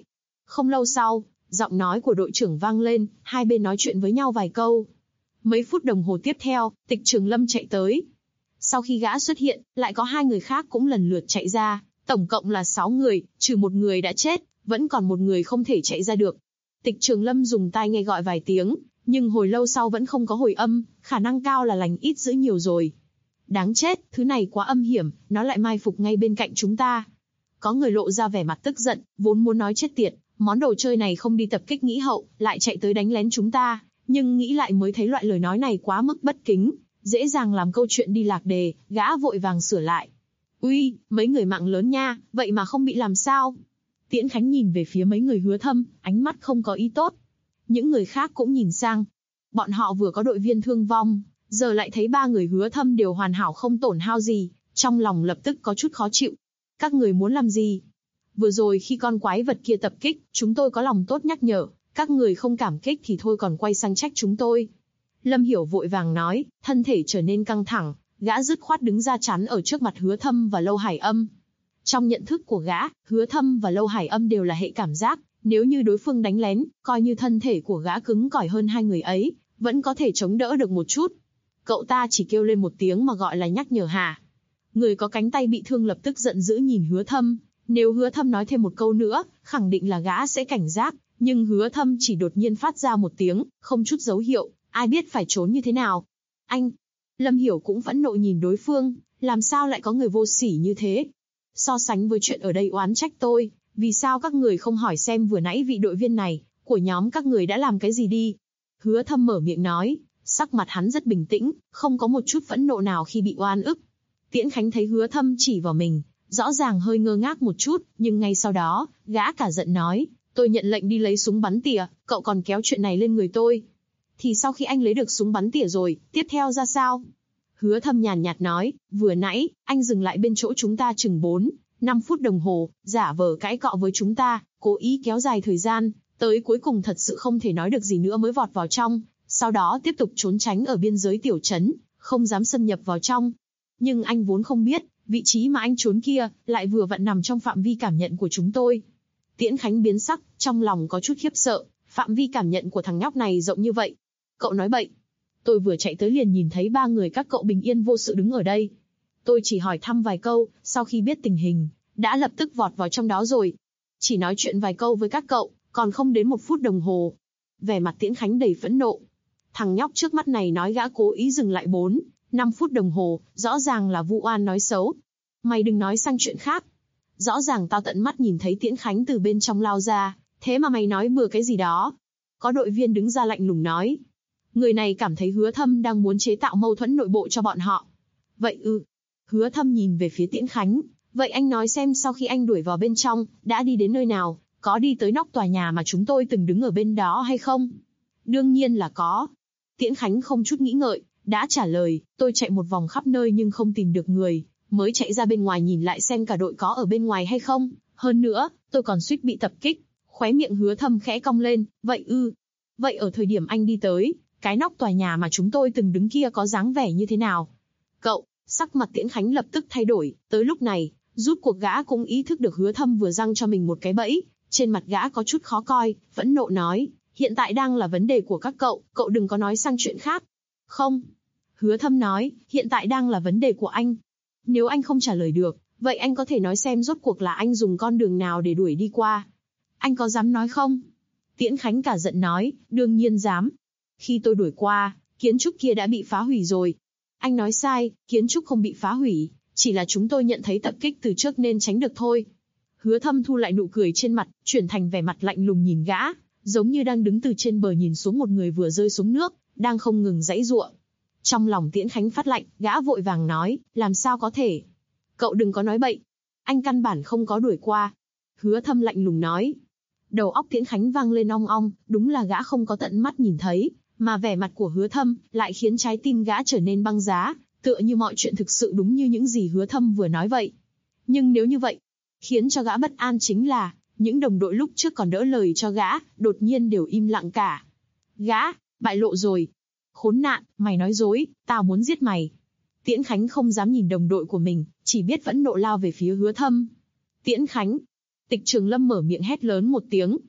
Không lâu sau, giọng nói của đội trưởng vang lên, hai bên nói chuyện với nhau vài câu. Mấy phút đồng hồ tiếp theo, Tịch Trường Lâm chạy tới. Sau khi gã xuất hiện, lại có hai người khác cũng lần lượt chạy ra, tổng cộng là 6 người, trừ một người đã chết, vẫn còn một người không thể chạy ra được. Tịch Trường Lâm dùng tai nghe gọi vài tiếng, nhưng hồi lâu sau vẫn không có hồi âm, khả năng cao là lành ít dữ nhiều rồi. Đáng chết, thứ này quá âm hiểm, nó lại mai phục ngay bên cạnh chúng ta. Có người lộ ra vẻ mặt tức giận, vốn muốn nói chết tiệt, món đồ chơi này không đi tập kích nghĩ hậu, lại chạy tới đánh lén chúng ta, nhưng nghĩ lại mới thấy loại lời nói này quá mức bất kính, dễ dàng làm câu chuyện đi lạc đề, gã vội vàng sửa lại. Uy, mấy người mạng lớn nha, vậy mà không bị làm sao? Tiễn Khánh nhìn về phía mấy người Hứa Thâm, ánh mắt không có ý tốt. Những người khác cũng nhìn sang. Bọn họ vừa có đội viên thương vong, giờ lại thấy 3 người Hứa Thâm đều hoàn hảo không tổn hao gì, trong lòng lập tức có chút khó chịu. Các người muốn làm gì? Vừa rồi khi con quái vật kia tập kích, chúng tôi có lòng tốt nhắc nhở, các người không cảm kích thì thôi còn quay sang trách chúng tôi. Lâm Hiểu vội vàng nói, thân thể trở nên căng thẳng, gã dứt khoát đứng ra chắn ở trước mặt Hứa Thâm và Lâu Hải Âm. Trong nhận thức của gã, Hứa Thâm và Lâu Hải Âm đều là hệ cảm giác, nếu như đối phương đánh lén, coi như thân thể của gã cứng cỏi hơn hai người ấy, vẫn có thể chống đỡ được một chút. Cậu ta chỉ kêu lên một tiếng mà gọi là nhắc nhở hả? Người có cánh tay bị thương lập tức giận dữ nhìn Hứa Thâm, nếu Hứa Thâm nói thêm một câu nữa, khẳng định là gã sẽ cảnh giác, nhưng Hứa Thâm chỉ đột nhiên phát ra một tiếng, không chút dấu hiệu, ai biết phải trốn như thế nào. Anh! Lâm Hiểu cũng phẫn nộ nhìn đối phương, làm sao lại có người vô sỉ như thế? So sánh với chuyện ở đây oán trách tôi, vì sao các người không hỏi xem vừa nãy vị đội viên này, của nhóm các người đã làm cái gì đi? Hứa Thâm mở miệng nói, sắc mặt hắn rất bình tĩnh, không có một chút phẫn nộ nào khi bị oan ức. Tiễn Khánh thấy Hứa Thâm chỉ vào mình, rõ ràng hơi ngơ ngác một chút, nhưng ngay sau đó, gã cả giận nói, tôi nhận lệnh đi lấy súng bắn tỉa, cậu còn kéo chuyện này lên người tôi. Thì sau khi anh lấy được súng bắn tỉa rồi, tiếp theo ra sao? Hứa Thâm nhàn nhạt nói, vừa nãy, anh dừng lại bên chỗ chúng ta chừng 4-5 phút đồng hồ, giả vờ cãi cọ với chúng ta, cố ý kéo dài thời gian, tới cuối cùng thật sự không thể nói được gì nữa mới vọt vào trong, sau đó tiếp tục trốn tránh ở biên giới tiểu trấn, không dám xâm nhập vào trong. Nhưng anh vốn không biết, vị trí mà anh trốn kia, lại vừa vặn nằm trong phạm vi cảm nhận của chúng tôi. Tiễn Khánh biến sắc, trong lòng có chút khiếp sợ, phạm vi cảm nhận của thằng nhóc này rộng như vậy. Cậu nói bậy. Tôi vừa chạy tới liền nhìn thấy 3 người các cậu bình yên vô sự đứng ở đây. Tôi chỉ hỏi thăm vài câu, sau khi biết tình hình, đã lập tức vọt vào trong đó rồi. Chỉ nói chuyện vài câu với các cậu, còn không đến 1 phút đồng hồ. Vẻ mặt Tiễn Khánh đầy phẫn nộ. Thằng nhóc trước mắt này nói gã cố ý dừng lại 4-5 phút đồng hồ, rõ ràng là vu oan nói xấu. Mày đừng nói sang chuyện khác. Rõ ràng tao tận mắt nhìn thấy Tiễn Khánh từ bên trong lao ra, thế mà mày nói bừa cái gì đó. Có đội viên đứng ra lạnh lùng nói. Người này cảm thấy Hứa Thâm đang muốn chế tạo mâu thuẫn nội bộ cho bọn họ. Vậy ư? Hứa Thâm nhìn về phía Tiễn Khánh. Vậy anh nói xem sau khi anh đuổi vào bên trong, đã đi đến nơi nào, có đi tới nóc tòa nhà mà chúng tôi từng đứng ở bên đó hay không? Đương nhiên là có. Tiễn Khánh không chút nghĩ ngợi, đã trả lời, tôi chạy một vòng khắp nơi nhưng không tìm được người, mới chạy ra bên ngoài nhìn lại xem cả đội có ở bên ngoài hay không. Hơn nữa, tôi còn suýt bị tập kích. Khóe miệng Hứa Thâm khẽ cong lên, vậy ư? Vậy ở thời điểm anh đi tới, cái nóc tòa nhà mà chúng tôi từng đứng kia có dáng vẻ như thế nào? Cậu, sắc mặt Tiễn Khánh lập tức thay đổi, tới lúc này, rút cuộc gã cũng ý thức được Hứa Thâm vừa giăng cho mình một cái bẫy, trên mặt gã có chút khó coi, phẫn nộ nói, hiện tại đang là vấn đề của các cậu, cậu đừng có nói sang chuyện khác. Không. Hứa Thâm nói, hiện tại đang là vấn đề của anh. Nếu anh không trả lời được, vậy anh có thể nói xem rốt cuộc là anh dùng con đường nào để đuổi đi qua. Anh có dám nói không? Tiễn Khánh cả giận nói, đương nhiên dám. Khi tôi đuổi qua, kiến trúc kia đã bị phá hủy rồi. Anh nói sai, kiến trúc không bị phá hủy, chỉ là chúng tôi nhận thấy tập kích từ trước nên tránh được thôi. Hứa Thâm thu lại nụ cười trên mặt, chuyển thành vẻ mặt lạnh lùng nhìn gã, giống như đang đứng từ trên bờ nhìn xuống một người vừa rơi xuống nước, đang không ngừng giãy giụa. Trong lòng Tiễn Khánh phát lạnh, gã vội vàng nói, làm sao có thể? Cậu đừng có nói bậy. Anh căn bản không có đuổi qua. Hứa Thâm lạnh lùng nói. Đầu óc Tiễn Khánh vang lên ong ong, đúng là gã không có tận mắt nhìn thấy, mà vẻ mặt của Hứa Thâm lại khiến trái tim gã trở nên băng giá, tựa như mọi chuyện thực sự đúng như những gì Hứa Thâm vừa nói vậy. Nhưng nếu như vậy, khiến cho gã bất an chính là, những đồng đội lúc trước còn đỡ lời cho gã, đột nhiên đều im lặng cả. Gã, bại lộ rồi. Khốn nạn, mày nói dối, tao muốn giết mày. Tiễn Khánh không dám nhìn đồng đội của mình, chỉ biết phẫn nộ lao về phía Hứa Thâm. Tiễn Khánh. Tịch Trường Lâm mở miệng hét lớn một tiếng.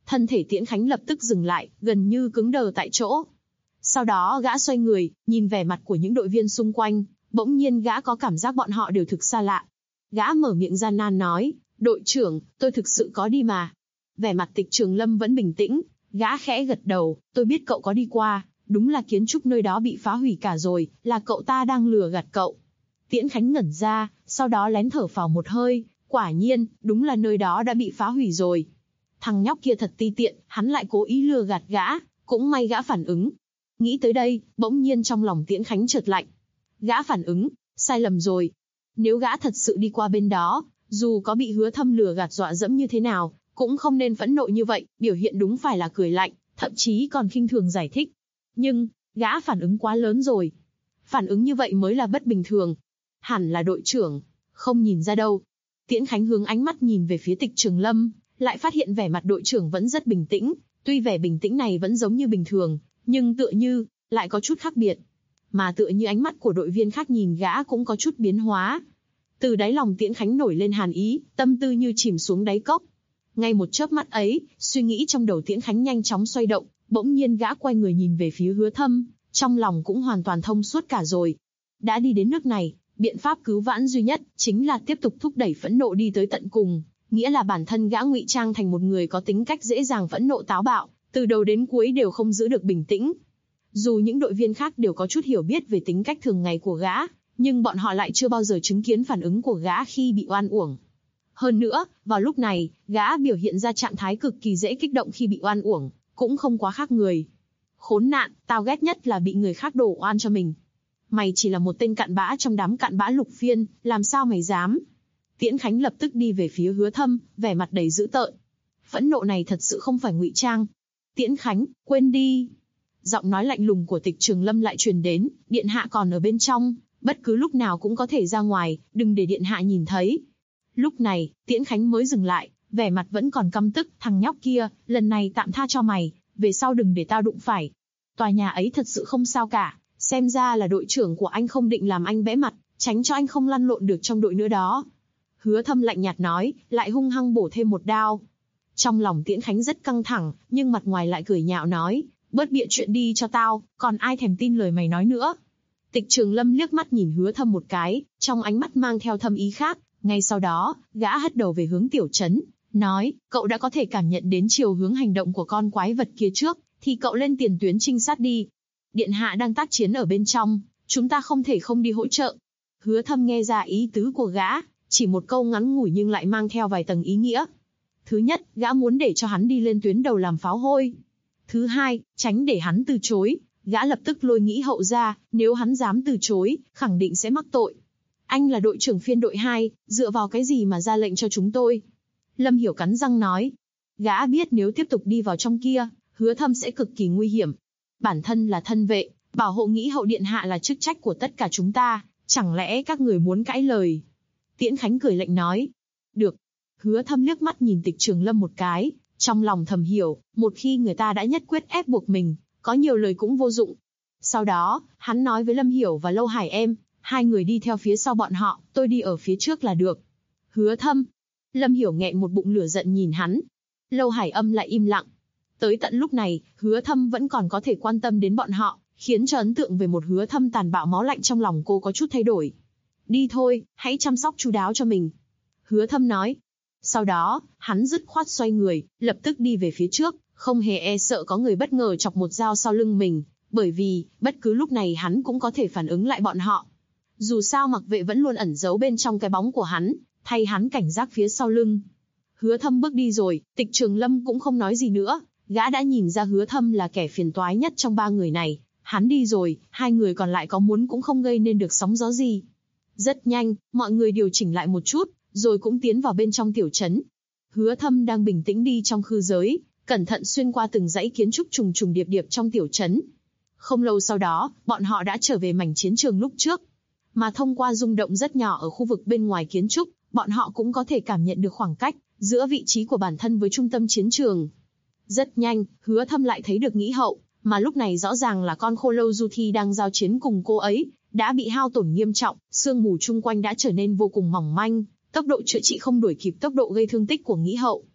thân thể Tiễn Khánh lập tức dừng lại, gần như cứng đờ tại chỗ. Sau đó gã xoay người, nhìn vẻ mặt của những đội viên xung quanh, bỗng nhiên gã có cảm giác bọn họ đều thực xa lạ. Gã mở miệng gian nan nói, đội trưởng, tôi thực sự có đi mà. Vẻ mặt Tịch Trường Lâm vẫn bình tĩnh, gã khẽ gật đầu, tôi biết cậu có đi qua, đúng là kiến trúc nơi đó bị phá hủy cả rồi, là cậu ta đang lừa gạt cậu. Tiễn Khánh ngẩn ra, sau đó lén thở phào một hơi, quả nhiên, đúng là nơi đó đã bị phá hủy rồi. Thằng nhóc kia thật ti tiện, hắn lại cố ý lừa gạt gã, cũng may gã phản ứng. Nghĩ tới đây, bỗng nhiên trong lòng Tiễn Khánh chợt lạnh. Gã phản ứng, sai lầm rồi. Nếu gã thật sự đi qua bên đó, dù có bị Hứa Thâm lừa gạt dọa dẫm như thế nào, cũng không nên phẫn nộ như vậy, biểu hiện đúng phải là cười lạnh, thậm chí còn khinh thường giải thích. Nhưng, gã phản ứng quá lớn rồi. Phản ứng như vậy mới là bất bình thường. Hẳn là đội trưởng, không nhìn ra đâu. Tiễn Khánh hướng ánh mắt nhìn về phía Tịch Trường Lâm, lại phát hiện vẻ mặt đội trưởng vẫn rất bình tĩnh, tuy vẻ bình tĩnh này vẫn giống như bình thường, nhưng tựa như lại có chút khác biệt. Mà tựa như ánh mắt của đội viên khác nhìn gã cũng có chút biến hóa. Từ đáy lòng Tiễn Khánh nổi lên hàn ý, tâm tư như chìm xuống đáy cốc. Ngay một chớp mắt ấy, suy nghĩ trong đầu Tiễn Khánh nhanh chóng xoay động, bỗng nhiên gã quay người nhìn về phía Hứa Thâm, trong lòng cũng hoàn toàn thông suốt cả rồi. Đã đi đến nước này, biện pháp cứu vãn duy nhất chính là tiếp tục thúc đẩy phẫn nộ đi tới tận cùng, nghĩa là bản thân gã ngụy trang thành một người có tính cách dễ dàng phẫn nộ táo bạo, từ đầu đến cuối đều không giữ được bình tĩnh. Dù những đội viên khác đều có chút hiểu biết về tính cách thường ngày của gã, nhưng bọn họ lại chưa bao giờ chứng kiến phản ứng của gã khi bị oan uổng. Hơn nữa, vào lúc này, gã biểu hiện ra trạng thái cực kỳ dễ kích động khi bị oan uổng, cũng không quá khác người. Khốn nạn, tao ghét nhất là bị người khác đổ oan cho mình. Mày chỉ là một tên cặn bã trong đám cặn bã Lục Phiên, làm sao mày dám? Tiễn Khánh lập tức đi về phía Hứa Thâm, vẻ mặt đầy dữ tợn. Phẫn nộ này thật sự không phải ngụy trang. Tiễn Khánh, quên đi. Giọng nói lạnh lùng của Tịch Trường Lâm lại truyền đến, điện hạ còn ở bên trong, bất cứ lúc nào cũng có thể ra ngoài, đừng để điện hạ nhìn thấy. Lúc này, Tiễn Khánh mới dừng lại, vẻ mặt vẫn còn căm tức, thằng nhóc kia, lần này tạm tha cho mày, về sau đừng để tao đụng phải. Tòa nhà ấy thật sự không sao cả, xem ra là đội trưởng của anh không định làm anh bẽ mặt, tránh cho anh không lăn lộn được trong đội nữa đó. Hứa Thâm lạnh nhạt nói, lại hung hăng bổ thêm một đao. Trong lòng Tiễn Khánh rất căng thẳng, nhưng mặt ngoài lại cười nhạo nói, bớt bịa chuyện đi cho tao, còn ai thèm tin lời mày nói nữa. Tịch Trường Lâm liếc mắt nhìn Hứa Thâm một cái, trong ánh mắt mang theo thâm ý khác, ngay sau đó, gã hất đầu về hướng tiểu trấn, nói, cậu đã có thể cảm nhận đến chiều hướng hành động của con quái vật kia trước, thì cậu lên tiền tuyến trinh sát đi. Điện hạ đang tác chiến ở bên trong, chúng ta không thể không đi hỗ trợ. Hứa Thâm nghe ra ý tứ của gã, chỉ một câu ngắn ngủi nhưng lại mang theo vài tầng ý nghĩa. Thứ nhất, gã muốn để cho hắn đi lên tuyến đầu làm pháo hôi. Thứ hai, tránh để hắn từ chối, gã lập tức lôi nghĩ hậu ra, nếu hắn dám từ chối, khẳng định sẽ mắc tội. Anh là đội trưởng phiên đội 2, dựa vào cái gì mà ra lệnh cho chúng tôi? Lâm Hiểu cắn răng nói. Gã biết nếu tiếp tục đi vào trong kia, Hứa Thâm sẽ cực kỳ nguy hiểm. Bản thân là thân vệ, bảo hộ nghĩ hậu điện hạ là chức trách của tất cả chúng ta, chẳng lẽ các người muốn cãi lời? Tiễn Khánh cười lạnh nói. Được. Hứa Thâm liếc mắt nhìn Tịch Trường Lâm một cái, trong lòng thầm hiểu, một khi người ta đã nhất quyết ép buộc mình, có nhiều lời cũng vô dụng. Sau đó, hắn nói với Lâm Hiểu và Lâu Hải em, hai người đi theo phía sau bọn họ, tôi đi ở phía trước là được. Hứa Thâm. Lâm Hiểu nghẹn một bụng lửa giận nhìn hắn. Lâu Hải Âm lại im lặng. Tới tận lúc này, Hứa Thâm vẫn còn có thể quan tâm đến bọn họ, khiến cho ấn tượng về một Hứa Thâm tàn bạo máu lạnh trong lòng cô có chút thay đổi. Đi thôi, hãy chăm sóc chu đáo cho mình. Hứa Thâm nói. Sau đó, hắn dứt khoát xoay người, lập tức đi về phía trước, không hề e sợ có người bất ngờ chọc một dao sau lưng mình, bởi vì, bất cứ lúc này hắn cũng có thể phản ứng lại bọn họ. Dù sao Mặc Vệ vẫn luôn ẩn giấu bên trong cái bóng của hắn, thay hắn cảnh giác phía sau lưng. Hứa Thâm bước đi rồi, Tịch Trường Lâm cũng không nói gì nữa, gã đã nhìn ra Hứa Thâm là kẻ phiền toái nhất trong ba người này, hắn đi rồi, hai người còn lại có muốn cũng không gây nên được sóng gió gì. Rất nhanh, mọi người điều chỉnh lại một chút, rồi cũng tiến vào bên trong tiểu trấn. Hứa Thâm đang bình tĩnh đi trong khư giới, cẩn thận xuyên qua từng dãy kiến trúc trùng trùng điệp điệp trong tiểu trấn. Không lâu sau đó, bọn họ đã trở về mảnh chiến trường lúc trước. Mà thông qua rung động rất nhỏ ở khu vực bên ngoài kiến trúc, bọn họ cũng có thể cảm nhận được khoảng cách giữa vị trí của bản thân với trung tâm chiến trường. Rất nhanh, Hứa Thâm lại thấy được Nghĩ Hậu, mà lúc này rõ ràng là con khô lâu Du Thi đang giao chiến cùng cô ấy, đã bị hao tổn nghiêm trọng, sương mù chung quanh đã trở nên vô cùng mỏng manh, tốc độ chữa trị không đuổi kịp tốc độ gây thương tích của Nghĩ Hậu.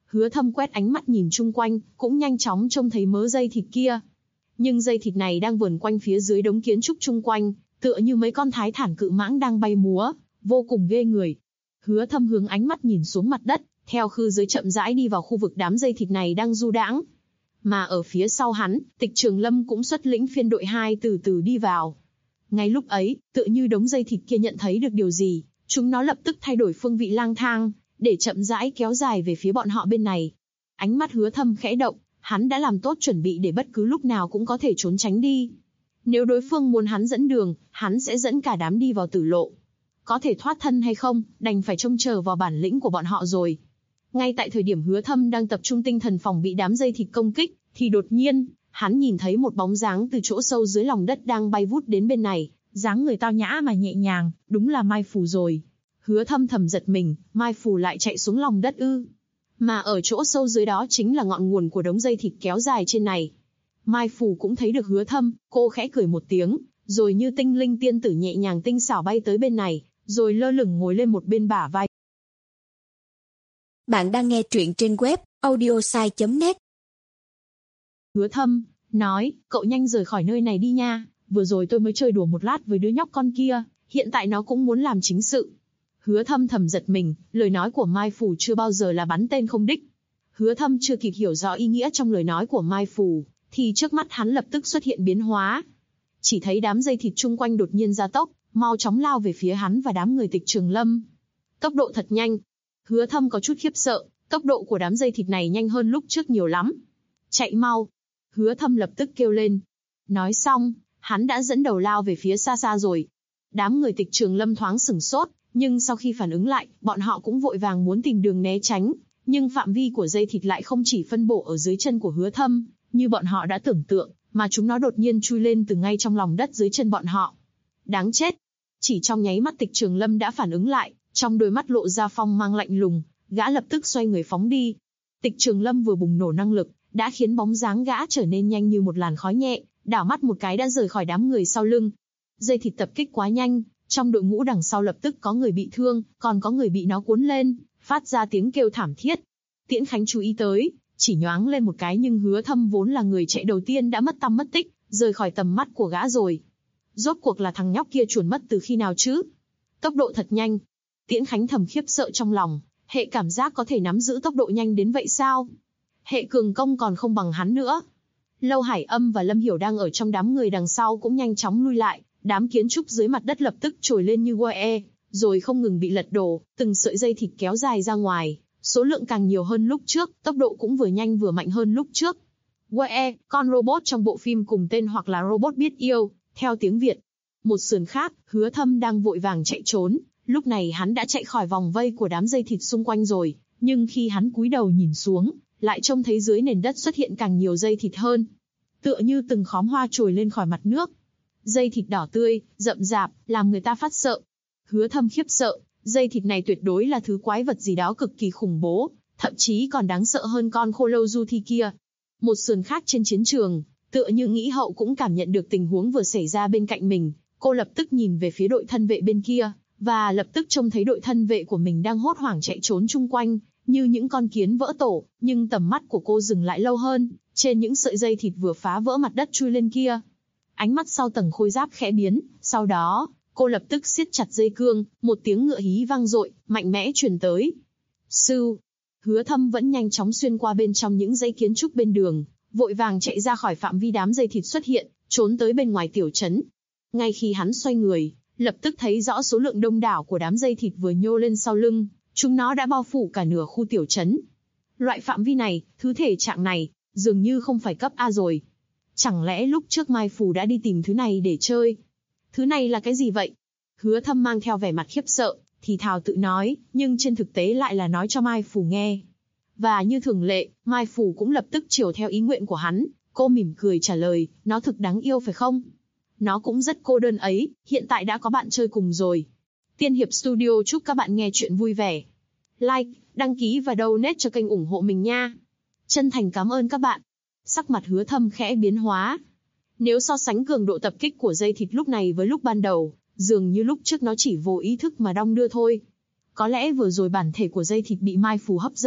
Hứa Thâm quét ánh mắt nhìn chung quanh, cũng nhanh chóng trông thấy mớ dây thịt kia. Nhưng dây thịt này đang vờn quanh phía dưới đống kiến trúc chung quanh, tựa như mấy con thái thản cự mãng đang bay múa, vô cùng ghê người. Hứa Thâm hướng ánh mắt nhìn xuống mặt đất, theo khư giới chậm rãi đi vào khu vực đám dây thịt này đang du đãng. Mà ở phía sau hắn, Tịch Trường Lâm cũng xuất lĩnh phiên đội 2 từ từ đi vào. Ngay lúc ấy, tựa như đống dây thịt kia nhận thấy được điều gì, chúng nó lập tức thay đổi phương vị lang thang, để chậm rãi kéo dài về phía bọn họ bên này. Ánh mắt Hứa Thâm khẽ động, hắn đã làm tốt chuẩn bị để bất cứ lúc nào cũng có thể trốn tránh đi. Nếu đối phương muốn hắn dẫn đường, hắn sẽ dẫn cả đám đi vào tử lộ. Có thể thoát thân hay không, đành phải trông chờ vào bản lĩnh của bọn họ rồi. Ngay tại thời điểm Hứa Thâm đang tập trung tinh thần phòng bị đám dây thịt công kích, thì đột nhiên, hắn nhìn thấy một bóng dáng từ chỗ sâu dưới lòng đất đang bay vút đến bên này, dáng người tao nhã mà nhẹ nhàng, đúng là Mai Phù rồi. Hứa Thâm thầm giật mình, Mai Phù lại chạy xuống lòng đất ư? Mà ở chỗ sâu dưới đó chính là ngọn nguồn của đống dây thịt kéo dài trên này. Mai Phù cũng thấy được Hứa Thâm, cô khẽ cười một tiếng, rồi như tinh linh tiên tử nhẹ nhàng tinh xảo bay tới bên này, rồi lơ lửng ngồi lên một bên bả vai. Bạn đang nghe truyện trên web audiosai.net. Hứa Thâm nói, cậu nhanh rời khỏi nơi này đi nha, vừa rồi tôi mới chơi đùa một lát với đứa nhóc con kia, hiện tại nó cũng muốn làm chính sự. Hứa Thâm thầm giật mình, lời nói của Mai Phù chưa bao giờ là bắn tên không đích. Hứa Thâm chưa kịp hiểu rõ ý nghĩa trong lời nói của Mai Phù, thì trước mắt hắn lập tức xuất hiện biến hóa. Chỉ thấy đám dây thịt chung quanh đột nhiên gia tốc, mau chóng lao về phía hắn và đám người Tịch Trường Lâm. Tốc độ thật nhanh. Hứa Thâm có chút khiếp sợ, tốc độ của đám dây thịt này nhanh hơn lúc trước nhiều lắm. Chạy mau. Hứa Thâm lập tức kêu lên. Nói xong, hắn đã dẫn đầu lao về phía xa xa rồi. Đám người Tịch Trường Lâm thoáng sửng sốt, nhưng sau khi phản ứng lại, bọn họ cũng vội vàng muốn tìm đường né tránh. Nhưng phạm vi của dây thịt lại không chỉ phân bổ ở dưới chân của Hứa Thâm, như bọn họ đã tưởng tượng, mà chúng nó đột nhiên chui lên từ ngay trong lòng đất dưới chân bọn họ. Đáng chết! Chỉ trong nháy mắt Tịch Trường Lâm đã phản ứng lại, trong đôi mắt lộ ra phong mang lạnh lùng, gã lập tức xoay người phóng đi. Tịch Trường Lâm vừa bùng nổ năng lực, đã khiến bóng dáng gã trở nên nhanh như một làn khói nhẹ, đảo mắt một cái đã rời khỏi đám người sau lưng. Dây thịt tập kích quá nhanh, trong đội ngũ đằng sau lập tức có người bị thương, còn có người bị nó cuốn lên, phát ra tiếng kêu thảm thiết. Tiễn Khánh chú ý tới, chỉ nhoáng lên một cái nhưng Hứa Thâm vốn là người chạy đầu tiên đã mất tăm mất tích, rời khỏi tầm mắt của gã rồi. Rốt cuộc là thằng nhóc kia chuồn mất từ khi nào chứ? Tốc độ thật nhanh. Tiễn Khánh thầm khiếp sợ trong lòng, hệ cảm giác có thể nắm giữ tốc độ nhanh đến vậy sao? Hệ cường công còn không bằng hắn nữa. Lâu Hải Âm và Lâm Hiểu đang ở trong đám người đằng sau cũng nhanh chóng lui lại, đám kiến trúc dưới mặt đất lập tức trồi lên như que, rồi không ngừng bị lật đổ, từng sợi dây thịt kéo dài ra ngoài, số lượng càng nhiều hơn lúc trước, tốc độ cũng vừa nhanh vừa mạnh hơn lúc trước. Que, con robot trong bộ phim cùng tên hoặc là robot biết yêu, theo tiếng Việt. Một sườn khác, Hứa Thâm đang vội vàng chạy trốn, lúc này hắn đã chạy khỏi vòng vây của đám dây thịt xung quanh rồi, nhưng khi hắn cúi đầu nhìn xuống, lại trông thấy dưới nền đất xuất hiện càng nhiều dây thịt hơn. Tựa như từng khóm hoa trồi lên khỏi mặt nước. Dây thịt đỏ tươi, rậm rạp, làm người ta phát sợ. Hứa Thâm khiếp sợ, dây thịt này tuyệt đối là thứ quái vật gì đó cực kỳ khủng bố, thậm chí còn đáng sợ hơn con khô lâu du thi kia. Một sườn khác trên chiến trường, tựa như Nghĩ Hậu cũng cảm nhận được tình huống vừa xảy ra bên cạnh mình, cô lập tức nhìn về phía đội thân vệ bên kia, và lập tức trông thấy đội thân vệ của mình đang hốt hoảng chạy trốn chung quanh, như những con kiến vỡ tổ, nhưng tầm mắt của cô dừng lại lâu hơn, trên những sợi dây thịt vừa phá vỡ mặt đất chui lên kia. Ánh mắt sau tầng khôi giáp khẽ biến, sau đó, cô lập tức siết chặt dây cương, một tiếng ngựa hí vang dội, mạnh mẽ truyền tới. Sưu, Hứa Thâm vẫn nhanh chóng xuyên qua bên trong những dãy kiến trúc bên đường, vội vàng chạy ra khỏi phạm vi đám dây thịt xuất hiện, trốn tới bên ngoài tiểu trấn. Ngay khi hắn xoay người, lập tức thấy rõ số lượng đông đảo của đám dây thịt vừa nhô lên sau lưng, chúng nó đã bao phủ cả nửa khu tiểu trấn. Loại phạm vi này, thứ thể trạng này, dường như không phải cấp A rồi. Chẳng lẽ lúc trước Mai Phù đã đi tìm thứ này để chơi? Thứ này là cái gì vậy? Hứa Thâm mang theo vẻ mặt khiếp sợ, thì thào tự nói, nhưng trên thực tế lại là nói cho Mai Phù nghe. Và như thường lệ, Mai Phù cũng lập tức chiều theo ý nguyện của hắn, cô mỉm cười trả lời, nó thực đáng yêu phải không? Nó cũng rất cô đơn ấy, hiện tại đã có bạn chơi cùng rồi. Tiên Hiệp Studio chúc các bạn nghe chuyện vui vẻ. Like, đăng ký và donate cho kênh ủng hộ mình nha. Chân thành cảm ơn các bạn. Sắc mặt Hứa Thâm khẽ biến hóa. Nếu so sánh cường độ tập kích của dây thịt lúc này với lúc ban đầu, dường như lúc trước nó chỉ vô ý thức mà đong đưa thôi. Có lẽ vừa rồi bản thể của dây thịt bị Mai Phù hấp dẫn,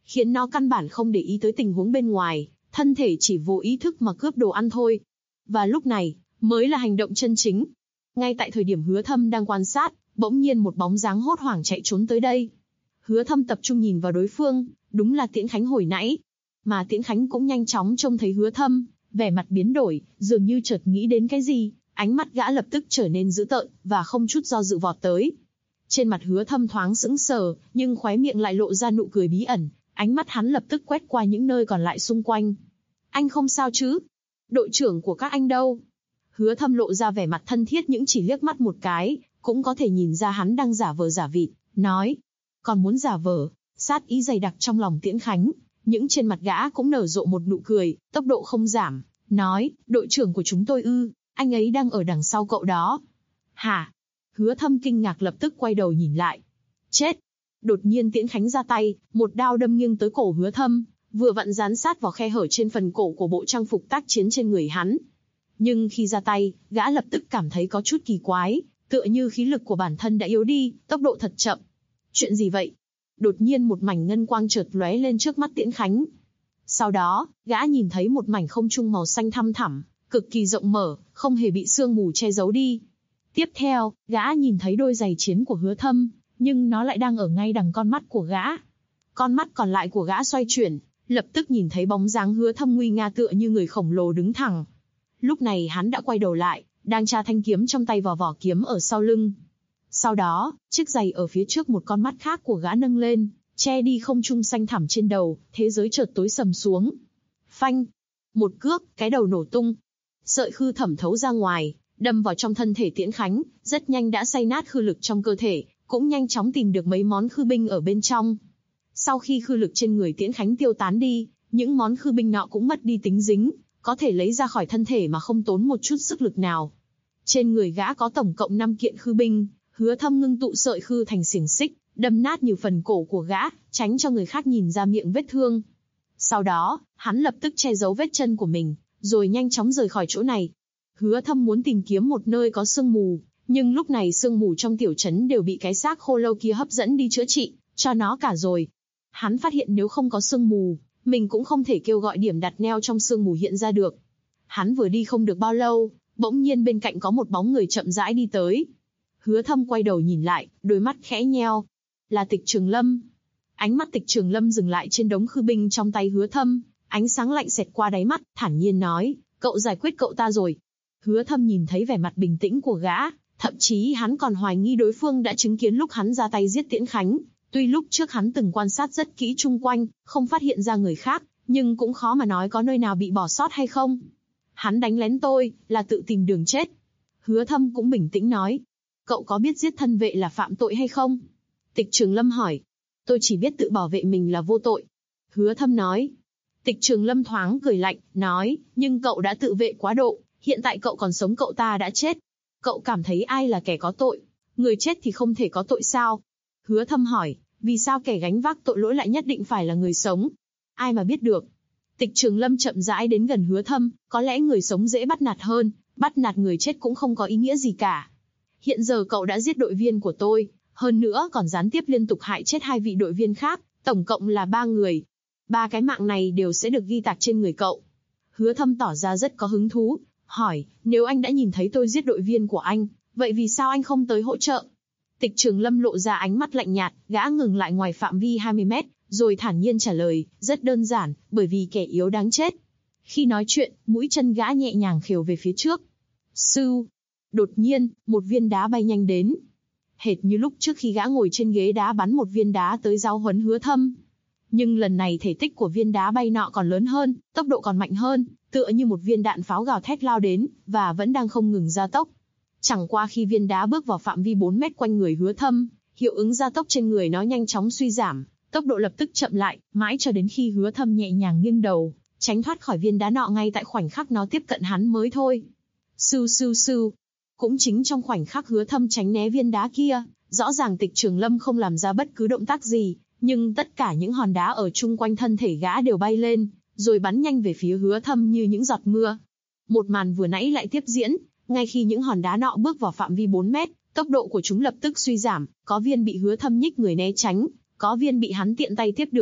khiến nó căn bản không để ý tới tình huống bên ngoài, thân thể chỉ vô ý thức mà cướp đồ ăn thôi. Và lúc này, mới là hành động chân chính. Ngay tại thời điểm Hứa Thâm đang quan sát, bỗng nhiên một bóng dáng hốt hoảng chạy trốn tới đây. Hứa Thâm tập trung nhìn vào đối phương, đúng là Tiễn Khánh hồi nãy. Mà Tiễn Khánh cũng nhanh chóng trông thấy Hứa Thâm, vẻ mặt biến đổi, dường như chợt nghĩ đến cái gì, ánh mắt gã lập tức trở nên dữ tợn, và không chút do dự vọt tới. Trên mặt Hứa Thâm thoáng sững sờ, nhưng khóe miệng lại lộ ra nụ cười bí ẩn, ánh mắt hắn lập tức quét qua những nơi còn lại xung quanh. Anh không sao chứ? Đội trưởng của các anh đâu? Hứa Thâm lộ ra vẻ mặt thân thiết, những chỉ liếc mắt một cái, cũng có thể nhìn ra hắn đang giả vờ giả vịt, nói. Còn muốn giả vờ? Sát ý dày đặc trong lòng Tiễn Khánh, những trên mặt gã cũng nở rộ một nụ cười, tốc độ không giảm, nói, đội trưởng của chúng tôi ư, anh ấy đang ở đằng sau cậu đó. Hả? Hứa Thâm kinh ngạc lập tức quay đầu nhìn lại. Chết! Đột nhiên Tiễn Khánh ra tay, một đao đâm nghiêng tới cổ Hứa Thâm, vừa vặn dán sát vào khe hở trên phần cổ của bộ trang phục tác chiến trên người hắn. Nhưng khi ra tay, gã lập tức cảm thấy có chút kỳ quái, tựa như khí lực của bản thân đã yếu đi, tốc độ thật chậm. Chuyện gì vậy? Đột nhiên một mảnh ngân quang chợt lóe lên trước mắt Tiễn Khánh. Sau đó, gã nhìn thấy một mảnh không trung màu xanh thăm thẳm, cực kỳ rộng mở, không hề bị sương mù che giấu đi. Tiếp theo, gã nhìn thấy đôi giày chiến của Hứa Thâm, nhưng nó lại đang ở ngay đằng con mắt của gã. Con mắt còn lại của gã xoay chuyển, lập tức nhìn thấy bóng dáng Hứa Thâm nguy nga tựa như người khổng lồ đứng thẳng. Lúc này hắn đã quay đầu lại, đang tra thanh kiếm trong tay vào vỏ kiếm ở sau lưng. Sau đó, chiếc giày ở phía trước một con mắt khác của gã nâng lên, che đi không trung xanh thẳm trên đầu, thế giới chợt tối sầm xuống. Phanh! Một cước, cái đầu nổ tung. Sợi khư thẩm thấu ra ngoài, đâm vào trong thân thể Tiễn Khánh, rất nhanh đã xay nát khư lực trong cơ thể, cũng nhanh chóng tìm được mấy món khư binh ở bên trong. Sau khi khư lực trên người Tiễn Khánh tiêu tán đi, những món khư binh nọ cũng mất đi tính dính, có thể lấy ra khỏi thân thể mà không tốn một chút sức lực nào. Trên người gã có tổng cộng 5 kiện khư binh, Hứa Thâm ngưng tụ sợi khư thành xiềng xích, đâm nát nhiều phần cổ của gã, tránh cho người khác nhìn ra miệng vết thương. Sau đó, hắn lập tức che giấu vết chân của mình, rồi nhanh chóng rời khỏi chỗ này. Hứa Thâm muốn tìm kiếm một nơi có sương mù, nhưng lúc này sương mù trong tiểu trấn đều bị cái xác khô lâu kia hấp dẫn đi chữa trị, cho nó cả rồi. Hắn phát hiện nếu không có sương mù, mình cũng không thể kêu gọi điểm đặt neo trong sương mù hiện ra được. Hắn vừa đi không được bao lâu, bỗng nhiên bên cạnh có một bóng người chậm rãi đi tới. Hứa Thâm quay đầu nhìn lại, đôi mắt khẽ nheo. Là Tịch Trường Lâm. Ánh mắt Tịch Trường Lâm dừng lại trên đống khư binh trong tay Hứa Thâm, ánh sáng lạnh xẹt qua đáy mắt, thản nhiên nói, cậu giải quyết cậu ta rồi. Hứa Thâm nhìn thấy vẻ mặt bình tĩnh của gã, thậm chí hắn còn hoài nghi đối phương đã chứng kiến lúc hắn ra tay giết Tiễn Khánh. Tuy lúc trước hắn từng quan sát rất kỹ chung quanh, không phát hiện ra người khác, nhưng cũng khó mà nói có nơi nào bị bỏ sót hay không. Hắn đánh lén tôi, là tự tìm đường chết. Hứa Thâm cũng bình tĩnh nói. Cậu có biết giết thân vệ là phạm tội hay không? Tịch Trường Lâm hỏi. Tôi chỉ biết tự bảo vệ mình là vô tội. Hứa Thâm nói. Tịch Trường Lâm thoáng cười lạnh, nói, nhưng cậu đã tự vệ quá độ, hiện tại cậu còn sống, cậu ta đã chết. Cậu cảm thấy ai là kẻ có tội? Người chết thì không thể có tội sao? Hứa Thâm hỏi, vì sao kẻ gánh vác tội lỗi lại nhất định phải là người sống? Ai mà biết được? Tịch Trường Lâm chậm rãi đến gần Hứa Thâm, có lẽ người sống dễ bắt nạt hơn, bắt nạt người chết cũng không có ý nghĩa gì cả. Hiện giờ cậu đã giết đội viên của tôi, hơn nữa còn gián tiếp liên tục hại chết 2 vị đội viên khác, tổng cộng là 3 người. 3 cái mạng này đều sẽ được ghi tạc trên người cậu. Hứa Thâm tỏ ra rất có hứng thú, hỏi, nếu anh đã nhìn thấy tôi giết đội viên của anh, vậy vì sao anh không tới hỗ trợ? Tịch Trường Lâm lộ ra ánh mắt lạnh nhạt, gã ngừng lại ngoài phạm vi 20 mét, rồi thản nhiên trả lời, rất đơn giản, bởi vì kẻ yếu đáng chết. Khi nói chuyện, mũi chân gã nhẹ nhàng khều về phía trước. Sưu! Đột nhiên, một viên đá bay nhanh đến. Hệt như lúc trước khi gã ngồi trên ghế đá bắn một viên đá tới giáo huấn Hứa Thâm. Nhưng lần này thể tích của viên đá bay nọ còn lớn hơn, tốc độ còn mạnh hơn, tựa như một viên đạn pháo gào thét lao đến, và vẫn đang không ngừng gia tốc. Chẳng qua khi viên đá bước vào phạm vi 4 mét quanh người Hứa Thâm, hiệu ứng gia tốc trên người nó nhanh chóng suy giảm, tốc độ lập tức chậm lại, mãi cho đến khi Hứa Thâm nhẹ nhàng nghiêng đầu, tránh thoát khỏi viên đá nọ ngay tại khoảnh khắc nó tiếp cận hắn mới thôi. Sưu sưu sưu. Cũng chính trong khoảnh khắc Hứa Thâm tránh né viên đá kia, rõ ràng Tịch Trường Lâm không làm ra bất cứ động tác gì, nhưng tất cả những hòn đá ở chung quanh thân thể gã đều bay lên, rồi bắn nhanh về phía Hứa Thâm như những giọt mưa. Một màn vừa nãy lại tiếp diễn, ngay khi những hòn đá nọ bước vào phạm vi 4 mét, tốc độ của chúng lập tức suy giảm, có viên bị Hứa Thâm nhích người né tránh, có viên bị hắn tiện tay tiếp được.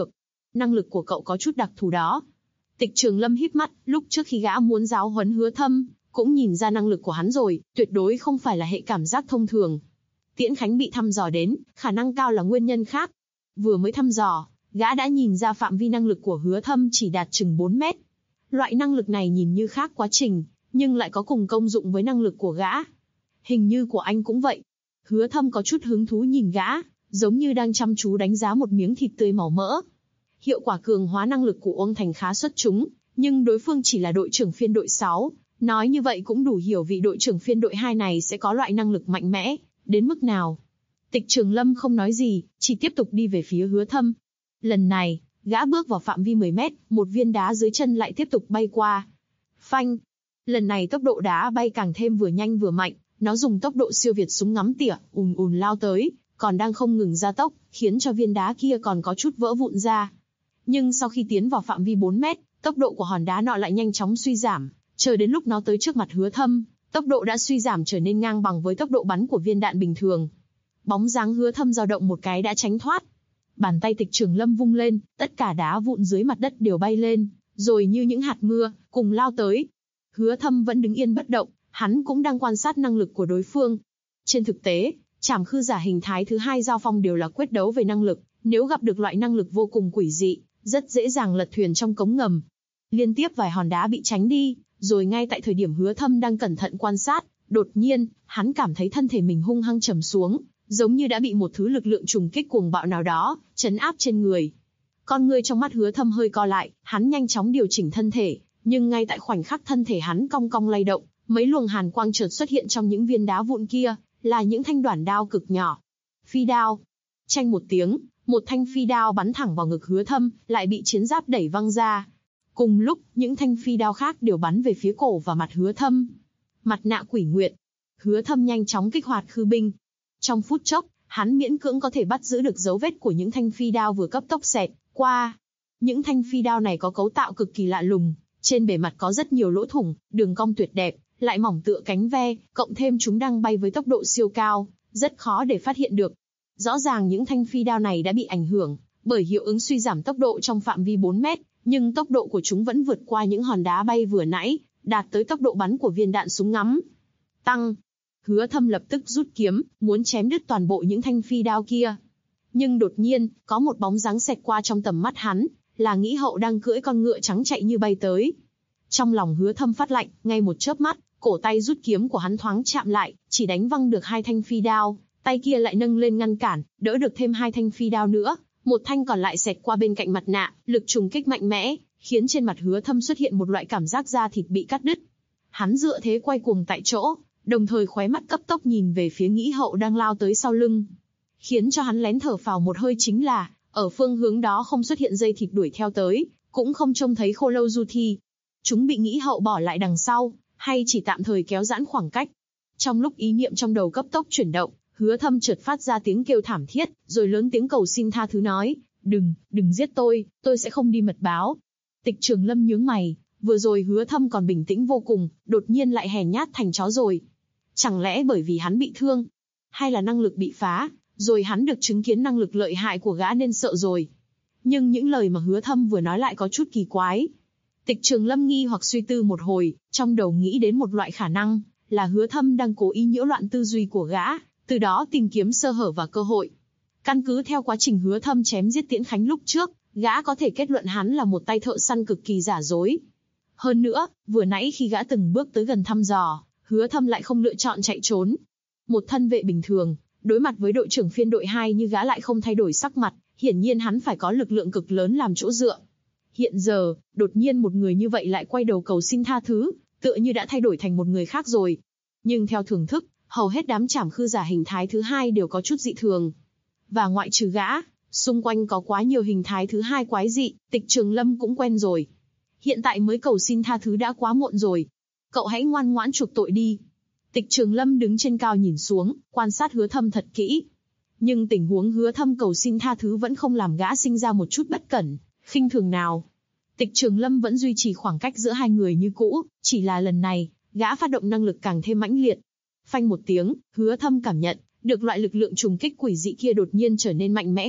năng lực của cậu có chút đặc thù đó. Tịch Trường Lâm híp mắt, lúc trước khi gã muốn giáo huấn Hứa Thâm, cũng nhìn ra năng lực của hắn rồi, tuyệt đối không phải là hệ cảm giác thông thường. Tiễn Khánh bị thăm dò đến, khả năng cao là nguyên nhân khác. Vừa mới thăm dò, gã đã nhìn ra phạm vi năng lực của Hứa Thâm chỉ đạt chừng 4 mét. Loại năng lực này nhìn như khác quá trình, nhưng lại có cùng công dụng với năng lực của gã. Hình như của anh cũng vậy. Hứa Thâm có chút hứng thú nhìn gã, giống như đang chăm chú đánh giá một miếng thịt tươi màu mỡ. Hiệu quả cường hóa năng lực của Uông Thành khá xuất chúng, nhưng đối phương chỉ là đội trưởng phiên đội 6. Nói như vậy cũng đủ hiểu vị đội trưởng phiên đội 2 này sẽ có loại năng lực mạnh mẽ, đến mức nào. Tịch Trường Lâm không nói gì, chỉ tiếp tục đi về phía Hứa Thâm. Lần này, gã bước vào phạm vi 10 mét, một viên đá dưới chân lại tiếp tục bay qua. Phanh! Lần này tốc độ đá bay càng thêm vừa nhanh vừa mạnh, nó dùng tốc độ siêu việt súng ngắm tỉa, ùn ùn lao tới, còn đang không ngừng gia tốc, khiến cho viên đá kia còn có chút vỡ vụn ra. Nhưng sau khi tiến vào phạm vi 4 mét, tốc độ của hòn đá nọ lại nhanh chóng suy giảm, chờ đến lúc nó tới trước mặt Hứa Thâm, tốc độ đã suy giảm trở nên ngang bằng với tốc độ bắn của viên đạn bình thường. Bóng dáng Hứa Thâm dao động một cái đã tránh thoát. Bàn tay Tịch Trường Lâm vung lên, tất cả đá vụn dưới mặt đất đều bay lên, rồi như những hạt mưa, cùng lao tới. Hứa Thâm vẫn đứng yên bất động, hắn cũng đang quan sát năng lực của đối phương. Trên thực tế, Trảm Khư Giả hình thái thứ 2 giao phong đều là quyết đấu về năng lực, nếu gặp được loại năng lực vô cùng quỷ dị, rất dễ dàng lật thuyền trong cống ngầm. Liên tiếp vài hòn đá bị tránh đi, rồi ngay tại thời điểm Hứa Thâm đang cẩn thận quan sát, đột nhiên, hắn cảm thấy thân thể mình hung hăng trầm xuống, giống như đã bị một thứ lực lượng trùng kích cuồng bạo nào đó trấn áp trên người. Con ngươi trong mắt Hứa Thâm hơi co lại, hắn nhanh chóng điều chỉnh thân thể, nhưng ngay tại khoảnh khắc thân thể hắn cong cong lay động, mấy luồng hàn quang chợt xuất hiện trong những viên đá vụn kia, là những thanh đoản đao cực nhỏ. Phi đao. Chanh một tiếng, một thanh phi đao bắn thẳng vào ngực Hứa Thâm, lại bị chiến giáp đẩy văng ra. Cùng lúc, những thanh phi đao khác đều bắn về phía cổ và mặt Hứa Thâm. Mặt nạ quỷ nguyệt. Hứa Thâm nhanh chóng kích hoạt khư binh. Trong phút chốc, hắn miễn cưỡng có thể bắt giữ được dấu vết của những thanh phi đao vừa cấp tốc xẹt qua. Những thanh phi đao này có cấu tạo cực kỳ lạ lùng, trên bề mặt có rất nhiều lỗ thủng, đường cong tuyệt đẹp, lại mỏng tựa cánh ve, cộng thêm chúng đang bay với tốc độ siêu cao, rất khó để phát hiện được. Rõ ràng những thanh phi đao này đã bị ảnh hưởng bởi hiệu ứng suy giảm tốc độ trong phạm vi 4 mét, nhưng tốc độ của chúng vẫn vượt qua những hòn đá bay vừa nãy, đạt tới tốc độ bắn của viên đạn súng ngắm. Tăng! Hứa Thâm lập tức rút kiếm, muốn chém đứt toàn bộ những thanh phi đao kia. Nhưng đột nhiên, có một bóng dáng xẹt qua trong tầm mắt hắn, là Nghĩ Hậu đang cưỡi con ngựa trắng chạy như bay tới. Trong lòng Hứa Thâm phát lạnh, ngay một chớp mắt, cổ tay rút kiếm của hắn thoáng chạm lại, chỉ đánh văng được 2 thanh phi đao, tay kia lại nâng lên ngăn cản, đỡ được thêm 2 thanh phi đao nữa, một thanh còn lại xẹt qua bên cạnh mặt nạ, lực trùng kích mạnh mẽ, khiến trên mặt Hứa Thâm xuất hiện một loại cảm giác da thịt bị cắt đứt. Hắn dựa thế quay cuồng tại chỗ, đồng thời khóe mắt cấp tốc nhìn về phía Nghĩ Hậu đang lao tới sau lưng. Khiến cho hắn lén thở phào một hơi chính là, ở phương hướng đó không xuất hiện dây thịt đuổi theo tới, cũng không trông thấy Khô Lâu Du Thi. Chúng bị Nghĩ Hậu bỏ lại đằng sau, hay chỉ tạm thời kéo giãn khoảng cách. Trong lúc ý niệm trong đầu cấp tốc chuyển động, Hứa Thâm chợt phát ra tiếng kêu thảm thiết, rồi lớn tiếng cầu xin tha thứ nói, đừng giết tôi sẽ không đi mật báo. Tịch Trường Lâm nhướng mày, vừa rồi Hứa Thâm còn bình tĩnh vô cùng, đột nhiên lại hèn nhát thành chó rồi. Chẳng lẽ bởi vì hắn bị thương, hay là năng lực bị phá, rồi hắn được chứng kiến năng lực lợi hại của gã nên sợ rồi. Nhưng những lời mà Hứa Thâm vừa nói lại có chút kỳ quái. Tịch Trường Lâm nghi hoặc suy tư một hồi, trong đầu nghĩ đến một loại khả năng, là Hứa Thâm đang cố ý nhiễu loạn tư duy của gã, từ đó tìm kiếm sơ hở và cơ hội. Căn cứ theo quá trình Hứa Thâm chém giết Tiễn Khánh lúc trước, gã có thể kết luận hắn là một tay thợ săn cực kỳ giả dối. Hơn nữa, vừa nãy khi gã từng bước tới gần thăm dò, Hứa Thâm lại không lựa chọn chạy trốn. Một thân vệ bình thường, đối mặt với đội trưởng phiên đội 2 như gã lại không thay đổi sắc mặt, hiển nhiên hắn phải có lực lượng cực lớn làm chỗ dựa. Hiện giờ, đột nhiên một người như vậy lại quay đầu cầu xin tha thứ, tựa như đã thay đổi thành một người khác rồi. Nhưng theo thưởng thức, hầu hết đám Trảm Khư Giả hình thái thứ 2 đều có chút dị thường. Và ngoại trừ gã, xung quanh có quá nhiều hình thái thứ 2 quái dị, Tịch Trường Lâm cũng quen rồi. Hiện tại mới cầu xin tha thứ đã quá muộn rồi. Cậu hãy ngoan ngoãn chuộc tội đi. Tịch Trường Lâm đứng trên cao nhìn xuống, quan sát Hứa Thâm thật kỹ. Nhưng tình huống Hứa Thâm cầu xin tha thứ vẫn không làm gã sinh ra một chút bất cẩn, khinh thường nào. Tịch Trường Lâm vẫn duy trì khoảng cách giữa hai người như cũ, chỉ là lần này, gã phát động năng lực càng thêm mãnh liệt. Phanh một tiếng, Hứa Thâm cảm nhận được loại lực lượng trùng kích quỷ dị kia đột nhiên trở nên mạnh mẽ hơn,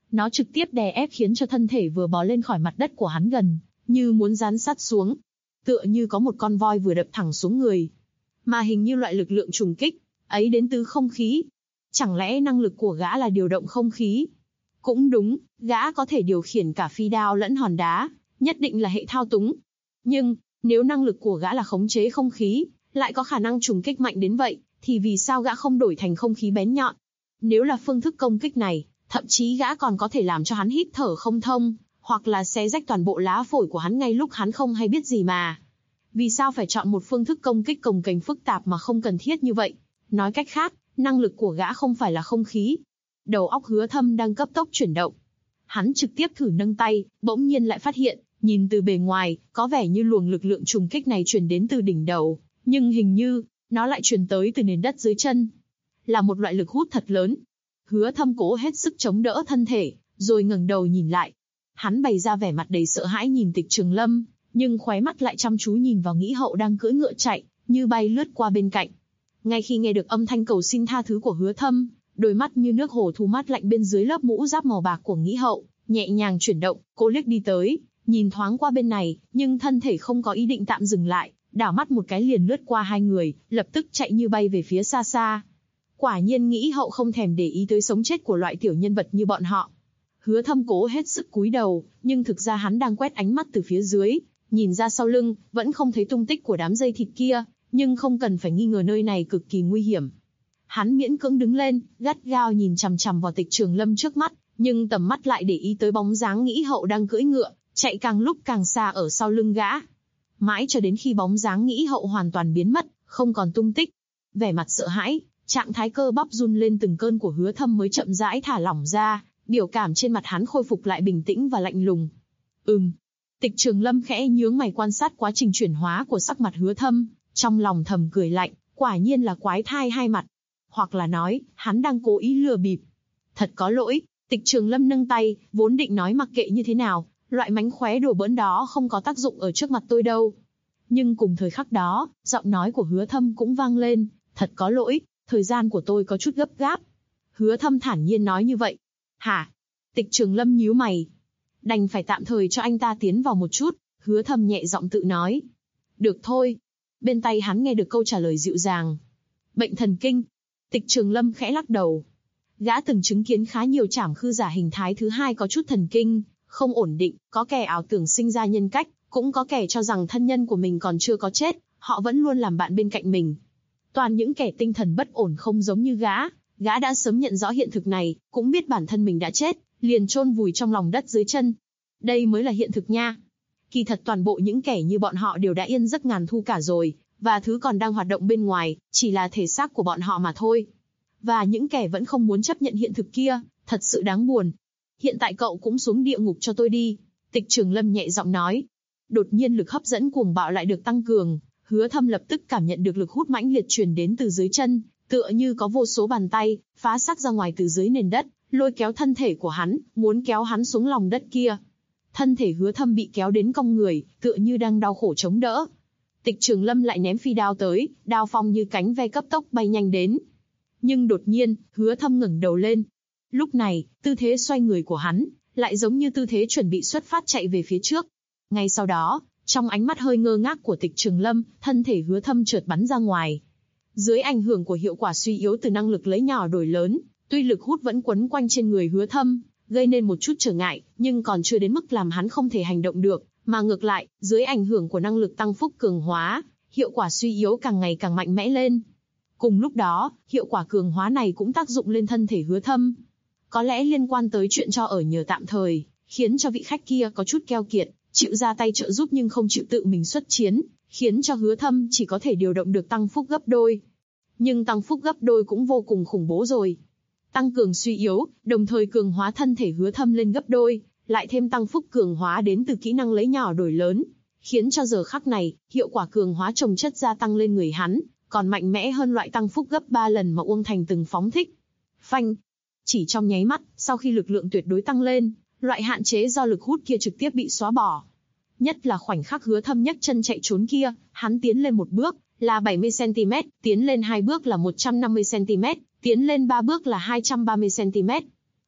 Nó trực tiếp đè ép khiến cho thân thể vừa bò lên khỏi mặt đất của hắn gần, như muốn dán sát xuống. Tựa như có một con voi vừa đập thẳng xuống người. Mà hình như loại lực lượng trùng kích ấy đến từ không khí. Chẳng lẽ năng lực của gã là điều động không khí? Cũng đúng, gã có thể điều khiển cả phi đao lẫn hòn đá, nhất định là hệ thao túng. Nhưng, nếu năng lực của gã là khống chế không khí, lại có khả năng trùng kích mạnh đến vậy, thì vì sao gã không đổi thành không khí bén nhọn? Nếu là phương thức công kích này, thậm chí gã còn có thể làm cho hắn hít thở không thông, hoặc là xé rách toàn bộ lá phổi của hắn ngay lúc hắn không hay biết gì mà. Vì sao phải chọn một phương thức công kích cồng kềnh phức tạp mà không cần thiết như vậy? Nói cách khác, năng lực của gã không phải là không khí. Đầu óc Hứa Thâm đang cấp tốc chuyển động. Hắn trực tiếp thử nâng tay, bỗng nhiên lại phát hiện, nhìn từ bề ngoài, có vẻ như luồng lực lượng trùng kích này truyền đến từ đỉnh đầu, nhưng hình như, nó lại truyền tới từ nền đất dưới chân. Là một loại lực hút thật lớn. Hứa Thâm cố hết sức chống đỡ thân thể, rồi ngẩng đầu nhìn lại. Hắn bày ra vẻ mặt đầy sợ hãi nhìn Tịch Trường Lâm, nhưng khóe mắt lại chăm chú nhìn vào Nghĩ Hậu đang cưỡi ngựa chạy, như bay lướt qua bên cạnh. Ngay khi nghe được âm thanh cầu xin tha thứ của Hứa Thâm, đôi mắt như nước hồ thu mát lạnh bên dưới lớp mũ giáp màu bạc của Nghĩ Hậu nhẹ nhàng chuyển động, cô liếc đi tới, nhìn thoáng qua bên này, nhưng thân thể không có ý định tạm dừng lại, đảo mắt một cái liền lướt qua hai người, lập tức chạy như bay về phía xa xa. Quả nhiên Nghĩ Hậu không thèm để ý tới sống chết của loại tiểu nhân vật như bọn họ. Hứa Thâm cố hết sức cúi đầu, nhưng thực ra hắn đang quét ánh mắt từ phía dưới, nhìn ra sau lưng, vẫn không thấy tung tích của đám dây thịt kia, nhưng không cần phải nghi ngờ nơi này cực kỳ nguy hiểm. Hắn miễn cưỡng đứng lên, gắt gao nhìn chằm chằm vào Tịch Trường Lâm trước mắt, nhưng tầm mắt lại để ý tới bóng dáng Nghĩ Hậu đang cưỡi ngựa, chạy càng lúc càng xa ở sau lưng gã. Mãi cho đến khi bóng dáng Nghĩ Hậu hoàn toàn biến mất, không còn tung tích. Vẻ mặt sợ hãi, trạng thái cơ bắp run lên từng cơn của Hứa Thâm mới chậm rãi thả lỏng ra, biểu cảm trên mặt hắn khôi phục lại bình tĩnh và lạnh lùng. Tịch Trường Lâm khẽ nhướng mày quan sát quá trình chuyển hóa của sắc mặt Hứa Thâm, trong lòng thầm cười lạnh, quả nhiên là quái thai hai mặt. Hoặc là nói, hắn đang cố ý lừa bịp. Thật có lỗi, Tịch Trường Lâm nâng tay, vốn định nói mặc kệ như thế nào, loại mánh khóe đùa bỡn đó không có tác dụng ở trước mặt tôi đâu. Nhưng cùng thời khắc đó, giọng nói của Hứa Thâm cũng vang lên, thật có lỗi, thời gian của tôi có chút gấp gáp. Hứa Thâm thản nhiên nói như vậy. Hả? Tịch Trường Lâm nhíu mày. Đành phải tạm thời cho anh ta tiến vào một chút, Hứa Thâm nhẹ giọng tự nói. Được thôi. Bên tay hắn nghe được câu trả lời dịu dàng. Bệnh thần kinh. Tịch Trường Lâm khẽ lắc đầu. Gã từng chứng kiến khá nhiều trảm khư giả hình thái thứ hai có chút thần kinh, không ổn định, có kẻ ảo tưởng sinh ra nhân cách, cũng có kẻ cho rằng thân nhân của mình còn chưa có chết, họ vẫn luôn làm bạn bên cạnh mình. Toàn những kẻ tinh thần bất ổn không giống như gã đã sớm nhận rõ hiện thực này, cũng biết bản thân mình đã chết, liền chôn vùi trong lòng đất dưới chân. Đây mới là hiện thực nha. Kỳ thật toàn bộ những kẻ như bọn họ đều đã yên giấc ngàn thu cả rồi, và thứ còn đang hoạt động bên ngoài, chỉ là thể xác của bọn họ mà thôi. Và những kẻ vẫn không muốn chấp nhận hiện thực kia, thật sự đáng buồn. Hiện tại cậu cũng xuống địa ngục cho tôi đi, Tịch Trường Lâm nhẹ giọng nói. Đột nhiên lực hấp dẫn cuồng bạo lại được tăng cường, Hứa Thâm lập tức cảm nhận được lực hút mãnh liệt truyền đến từ dưới chân, tựa như có vô số bàn tay, phá xác ra ngoài từ dưới nền đất, lôi kéo thân thể của hắn, muốn kéo hắn xuống lòng đất kia. Thân thể Hứa Thâm bị kéo đến cong người, tựa như đang đau khổ chống đỡ. Tịch Trường Lâm lại ném phi đao tới, đao phong như cánh ve cấp tốc bay nhanh đến. Nhưng đột nhiên, Hứa Thâm ngẩng đầu lên. Lúc này, tư thế xoay người của hắn, lại giống như tư thế chuẩn bị xuất phát chạy về phía trước. Ngay sau đó, trong ánh mắt hơi ngơ ngác của Tịch Trường Lâm, thân thể Hứa Thâm chợt bắn ra ngoài. Dưới ảnh hưởng của hiệu quả suy yếu từ năng lực lấy nhỏ đổi lớn, tuy lực hút vẫn quấn quanh trên người Hứa Thâm, gây nên một chút trở ngại, nhưng còn chưa đến mức làm hắn không thể hành động được, mà ngược lại, dưới ảnh hưởng của năng lực tăng phúc cường hóa, hiệu quả suy yếu càng ngày càng mạnh mẽ lên. Cùng lúc đó, hiệu quả cường hóa này cũng tác dụng lên thân thể Hứa Thâm. Có lẽ liên quan tới chuyện cho ở nhờ tạm thời, khiến cho vị khách kia có chút keo kiệt, chịu ra tay trợ giúp nhưng không chịu tự mình xuất chiến, khiến cho Hứa Thâm chỉ có thể điều động được tăng phúc gấp đôi. Nhưng tăng phúc gấp đôi cũng vô cùng khủng bố rồi. Tăng cường suy yếu, đồng thời cường hóa thân thể Hứa Thâm lên gấp đôi, lại thêm tăng phúc cường hóa đến từ kỹ năng lấy nhỏ đổi lớn, khiến cho giờ khắc này, hiệu quả cường hóa chồng chất gia tăng lên người hắn, còn mạnh mẽ hơn loại tăng phúc gấp 3 lần mà Uông Thành từng phóng thích. Phanh! Chỉ trong nháy mắt, sau khi lực lượng tuyệt đối tăng lên, loại hạn chế do lực hút kia trực tiếp bị xóa bỏ. Nhất là khoảnh khắc Hứa Thâm nhấc chân chạy trốn kia, hắn tiến lên một bước là 70cm, tiến lên hai bước là 150cm, tiến lên ba bước là 230cm.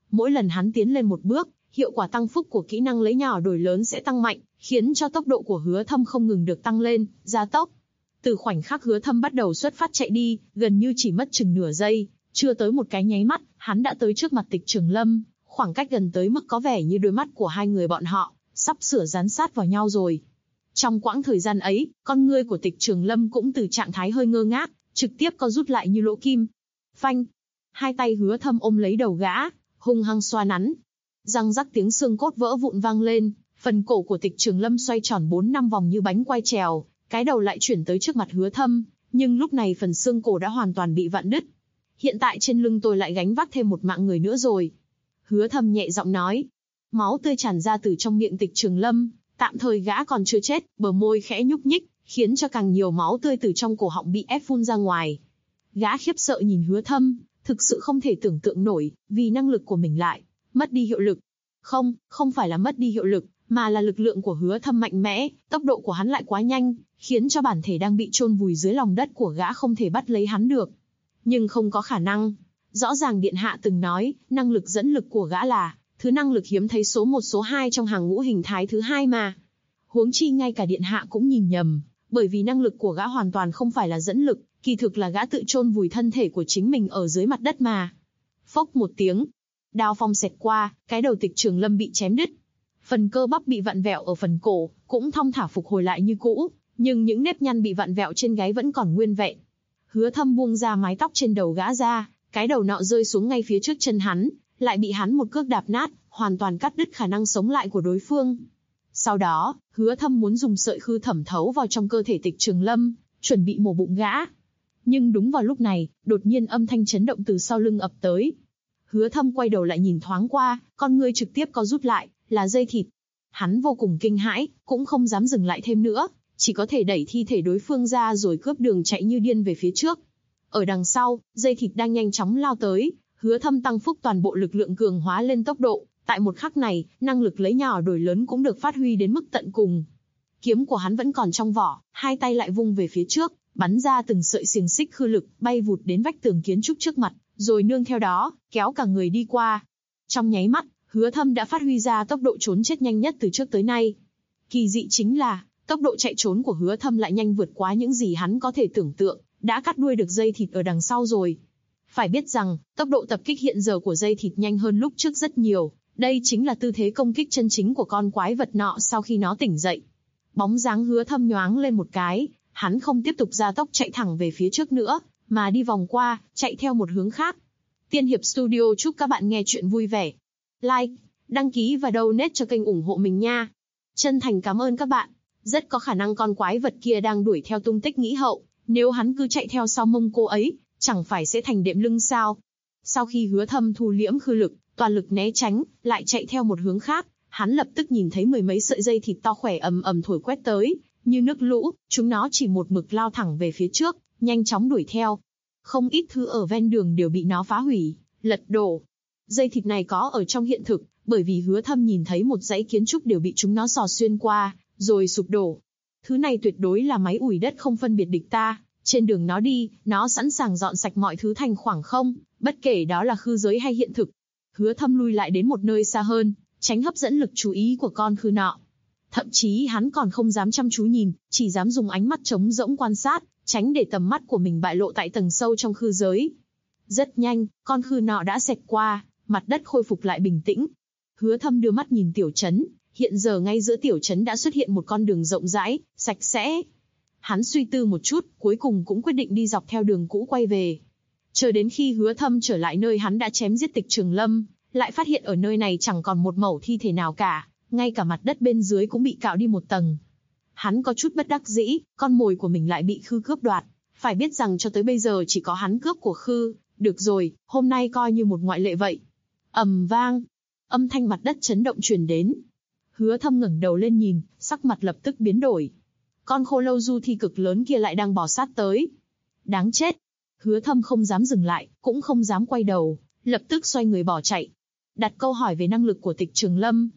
Mỗi lần hắn tiến lên một bước, hiệu quả tăng phúc của kỹ năng lấy nhỏ đổi lớn sẽ tăng mạnh, khiến cho tốc độ của Hứa Thâm không ngừng được tăng lên, gia tốc. Từ khoảnh khắc Hứa Thâm bắt đầu xuất phát chạy đi, gần như chỉ mất chừng nửa giây, chưa tới một cái nháy mắt, hắn đã tới trước mặt Tịch Trường Lâm, khoảng cách gần tới mức có vẻ như đôi mắt của hai người bọn họ sắp sửa dán sát vào nhau rồi. Trong quãng thời gian ấy, con ngươi của Tịch Trường Lâm cũng từ trạng thái hơi ngơ ngác, trực tiếp co rút lại như lỗ kim. Phanh! Hai tay Hứa Thâm ôm lấy đầu gã, hung hăng xoa nắn. Răng rắc tiếng xương cốt vỡ vụn vang lên, phần cổ của Tịch Trường Lâm xoay tròn 4-5 vòng như bánh quay trèo, cái đầu lại chuyển tới trước mặt Hứa Thâm, nhưng lúc này phần xương cổ đã hoàn toàn bị vặn đứt. Hiện tại trên lưng tôi lại gánh vác thêm một mạng người nữa rồi. Hứa Thâm nhẹ giọng nói. Máu tươi tràn ra từ trong miệng Tịch Trường Lâm, tạm thời gã còn chưa chết, bờ môi khẽ nhúc nhích, khiến cho càng nhiều máu tươi từ trong cổ họng bị ép phun ra ngoài. Gã khiếp sợ nhìn Hứa Thâm, thực sự không thể tưởng tượng nổi, vì năng lực của mình lại mất đi hiệu lực. Không phải là mất đi hiệu lực, mà là lực lượng của Hứa Thâm mạnh mẽ, tốc độ của hắn lại quá nhanh, khiến cho bản thể đang bị chôn vùi dưới lòng đất của gã không thể bắt lấy hắn được. Nhưng không có khả năng. Rõ ràng điện hạ từng nói, năng lực dẫn lực của gã là thứ năng lực hiếm thấy số 1 số 2 trong hàng ngũ hình thái thứ 2 mà. Huống chi ngay cả điện hạ cũng nhìn nhầm, bởi vì năng lực của gã hoàn toàn không phải là dẫn lực, kỳ thực là gã tự chôn vùi thân thể của chính mình ở dưới mặt đất mà. Phốc một tiếng, đao phong xẹt qua, cái đầu Tịch Trường Lâm bị chém đứt. Phần cơ bắp bị vặn vẹo ở phần cổ, cũng thong thả phục hồi lại như cũ, nhưng những nếp nhăn bị vặn vẹo trên gáy vẫn còn nguyên vẹn. Hứa Thâm buông ra mái tóc trên đầu gã ra, cái đầu nọ rơi xuống ngay phía trước chân hắn, lại bị hắn một cước đạp nát, hoàn toàn cắt đứt khả năng sống lại của đối phương. Sau đó, Hứa Thâm muốn dùng sợi khư thẩm thấu vào trong cơ thể Tịch Trường Lâm, chuẩn bị mổ bụng gã. Nhưng đúng vào lúc này, đột nhiên âm thanh chấn động từ sau lưng ập tới. Hứa Thâm quay đầu lại nhìn thoáng qua, con ngươi trực tiếp co rút lại, là dây thịt. Hắn vô cùng kinh hãi, cũng không dám dừng lại thêm nữa, chỉ có thể đẩy thi thể đối phương ra rồi cướp đường chạy như điên về phía trước. Ở đằng sau, dây thịt đang nhanh chóng lao tới, Hứa Thâm tăng phúc toàn bộ lực lượng cường hóa lên tốc độ, tại một khắc này, năng lực lấy nhỏ đổi lớn cũng được phát huy đến mức tận cùng. Kiếm của hắn vẫn còn trong vỏ, hai tay lại vung về phía trước, bắn ra từng sợi xiềng xích khư lực, bay vụt đến vách tường kiến trúc trước mặt, rồi nương theo đó, kéo cả người đi qua. Trong nháy mắt, Hứa Thâm đã phát huy ra tốc độ trốn chết nhanh nhất từ trước tới nay. Kỳ dị chính là, tốc độ chạy trốn của Hứa Thâm lại nhanh vượt quá những gì hắn có thể tưởng tượng, đã cắt đuôi được dây thịt ở đằng sau rồi. Phải biết rằng, tốc độ tập kích hiện giờ của dây thịt nhanh hơn lúc trước rất nhiều, đây chính là tư thế công kích chân chính của con quái vật nọ sau khi nó tỉnh dậy. Bóng dáng Hứa Thâm nhoáng lên một cái, hắn không tiếp tục gia tốc chạy thẳng về phía trước nữa, mà đi vòng qua, chạy theo một hướng khác. Tiên Hiệp Studio chúc các bạn nghe chuyện vui vẻ. Like, đăng ký và donate cho kênh ủng hộ mình nha. Chân thành cảm ơn các bạn. Rất có khả năng con quái vật kia đang đuổi theo tung tích Nghĩ Hậu, nếu hắn cứ chạy theo sau mông cô ấy, chẳng phải sẽ thành đệm lưng sao? Sau khi Hứa Thâm thu liễm khư lực, toàn lực né tránh, lại chạy theo một hướng khác, hắn lập tức nhìn thấy mười mấy sợi dây thịt to khỏe ầm ầm thổi quét tới, như nước lũ, chúng nó chỉ một mực lao thẳng về phía trước, nhanh chóng đuổi theo. Không ít thứ ở ven đường đều bị nó phá hủy, lật đổ. Dây thịt này có ở trong hiện thực, bởi vì Hứa Thâm nhìn thấy một dãy kiến trúc đều bị chúng nó xò xuyên qua, rồi sụp đổ. Thứ này tuyệt đối là máy ủi đất không phân biệt địch ta, trên đường nó đi, nó sẵn sàng dọn sạch mọi thứ thành khoảng không, bất kể đó là khư giới hay hiện thực. Hứa Thâm lui lại đến một nơi xa hơn, tránh hấp dẫn lực chú ý của con khư nọ. Thậm chí hắn còn không dám chăm chú nhìn, chỉ dám dùng ánh mắt trống rỗng quan sát, tránh để tầm mắt của mình bại lộ tại tầng sâu trong khư giới. Rất nhanh, con khư nọ đã xẹt qua, mặt đất khôi phục lại bình tĩnh. Hứa Thâm đưa mắt nhìn tiểu trấn, hiện giờ ngay giữa tiểu trấn đã xuất hiện một con đường rộng rãi, sạch sẽ. Hắn suy tư một chút, cuối cùng cũng quyết định đi dọc theo đường cũ quay về. Chờ đến khi Hứa Thâm trở lại nơi hắn đã chém giết Tịch Trường Lâm, lại phát hiện ở nơi này chẳng còn một mẩu thi thể nào cả, ngay cả mặt đất bên dưới cũng bị cạo đi một tầng. Hắn có chút bất đắc dĩ, con mồi của mình lại bị khư cướp đoạt. Phải biết rằng cho tới bây giờ chỉ có hắn cướp của khư, được rồi, hôm nay coi như một ngoại lệ vậy. Ầm vang, âm thanh mặt đất chấn động truyền đến. Hứa Thâm ngẩng đầu lên nhìn, sắc mặt lập tức biến đổi. Con khô lâu du thi cực lớn kia lại đang bò sát tới. Đáng chết. Hứa Thâm không dám dừng lại, cũng không dám quay đầu, lập tức xoay người bỏ chạy. Đặt câu hỏi về năng lực của Tịch Trường Lâm.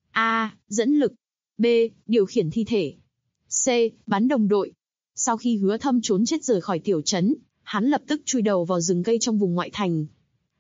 A. Dẫn lực. B. Điều khiển thi thể. C. Bắn đồng đội. Sau khi Hứa Thâm trốn chết rời khỏi tiểu trấn, hắn lập tức chui đầu vào rừng cây trong vùng ngoại thành.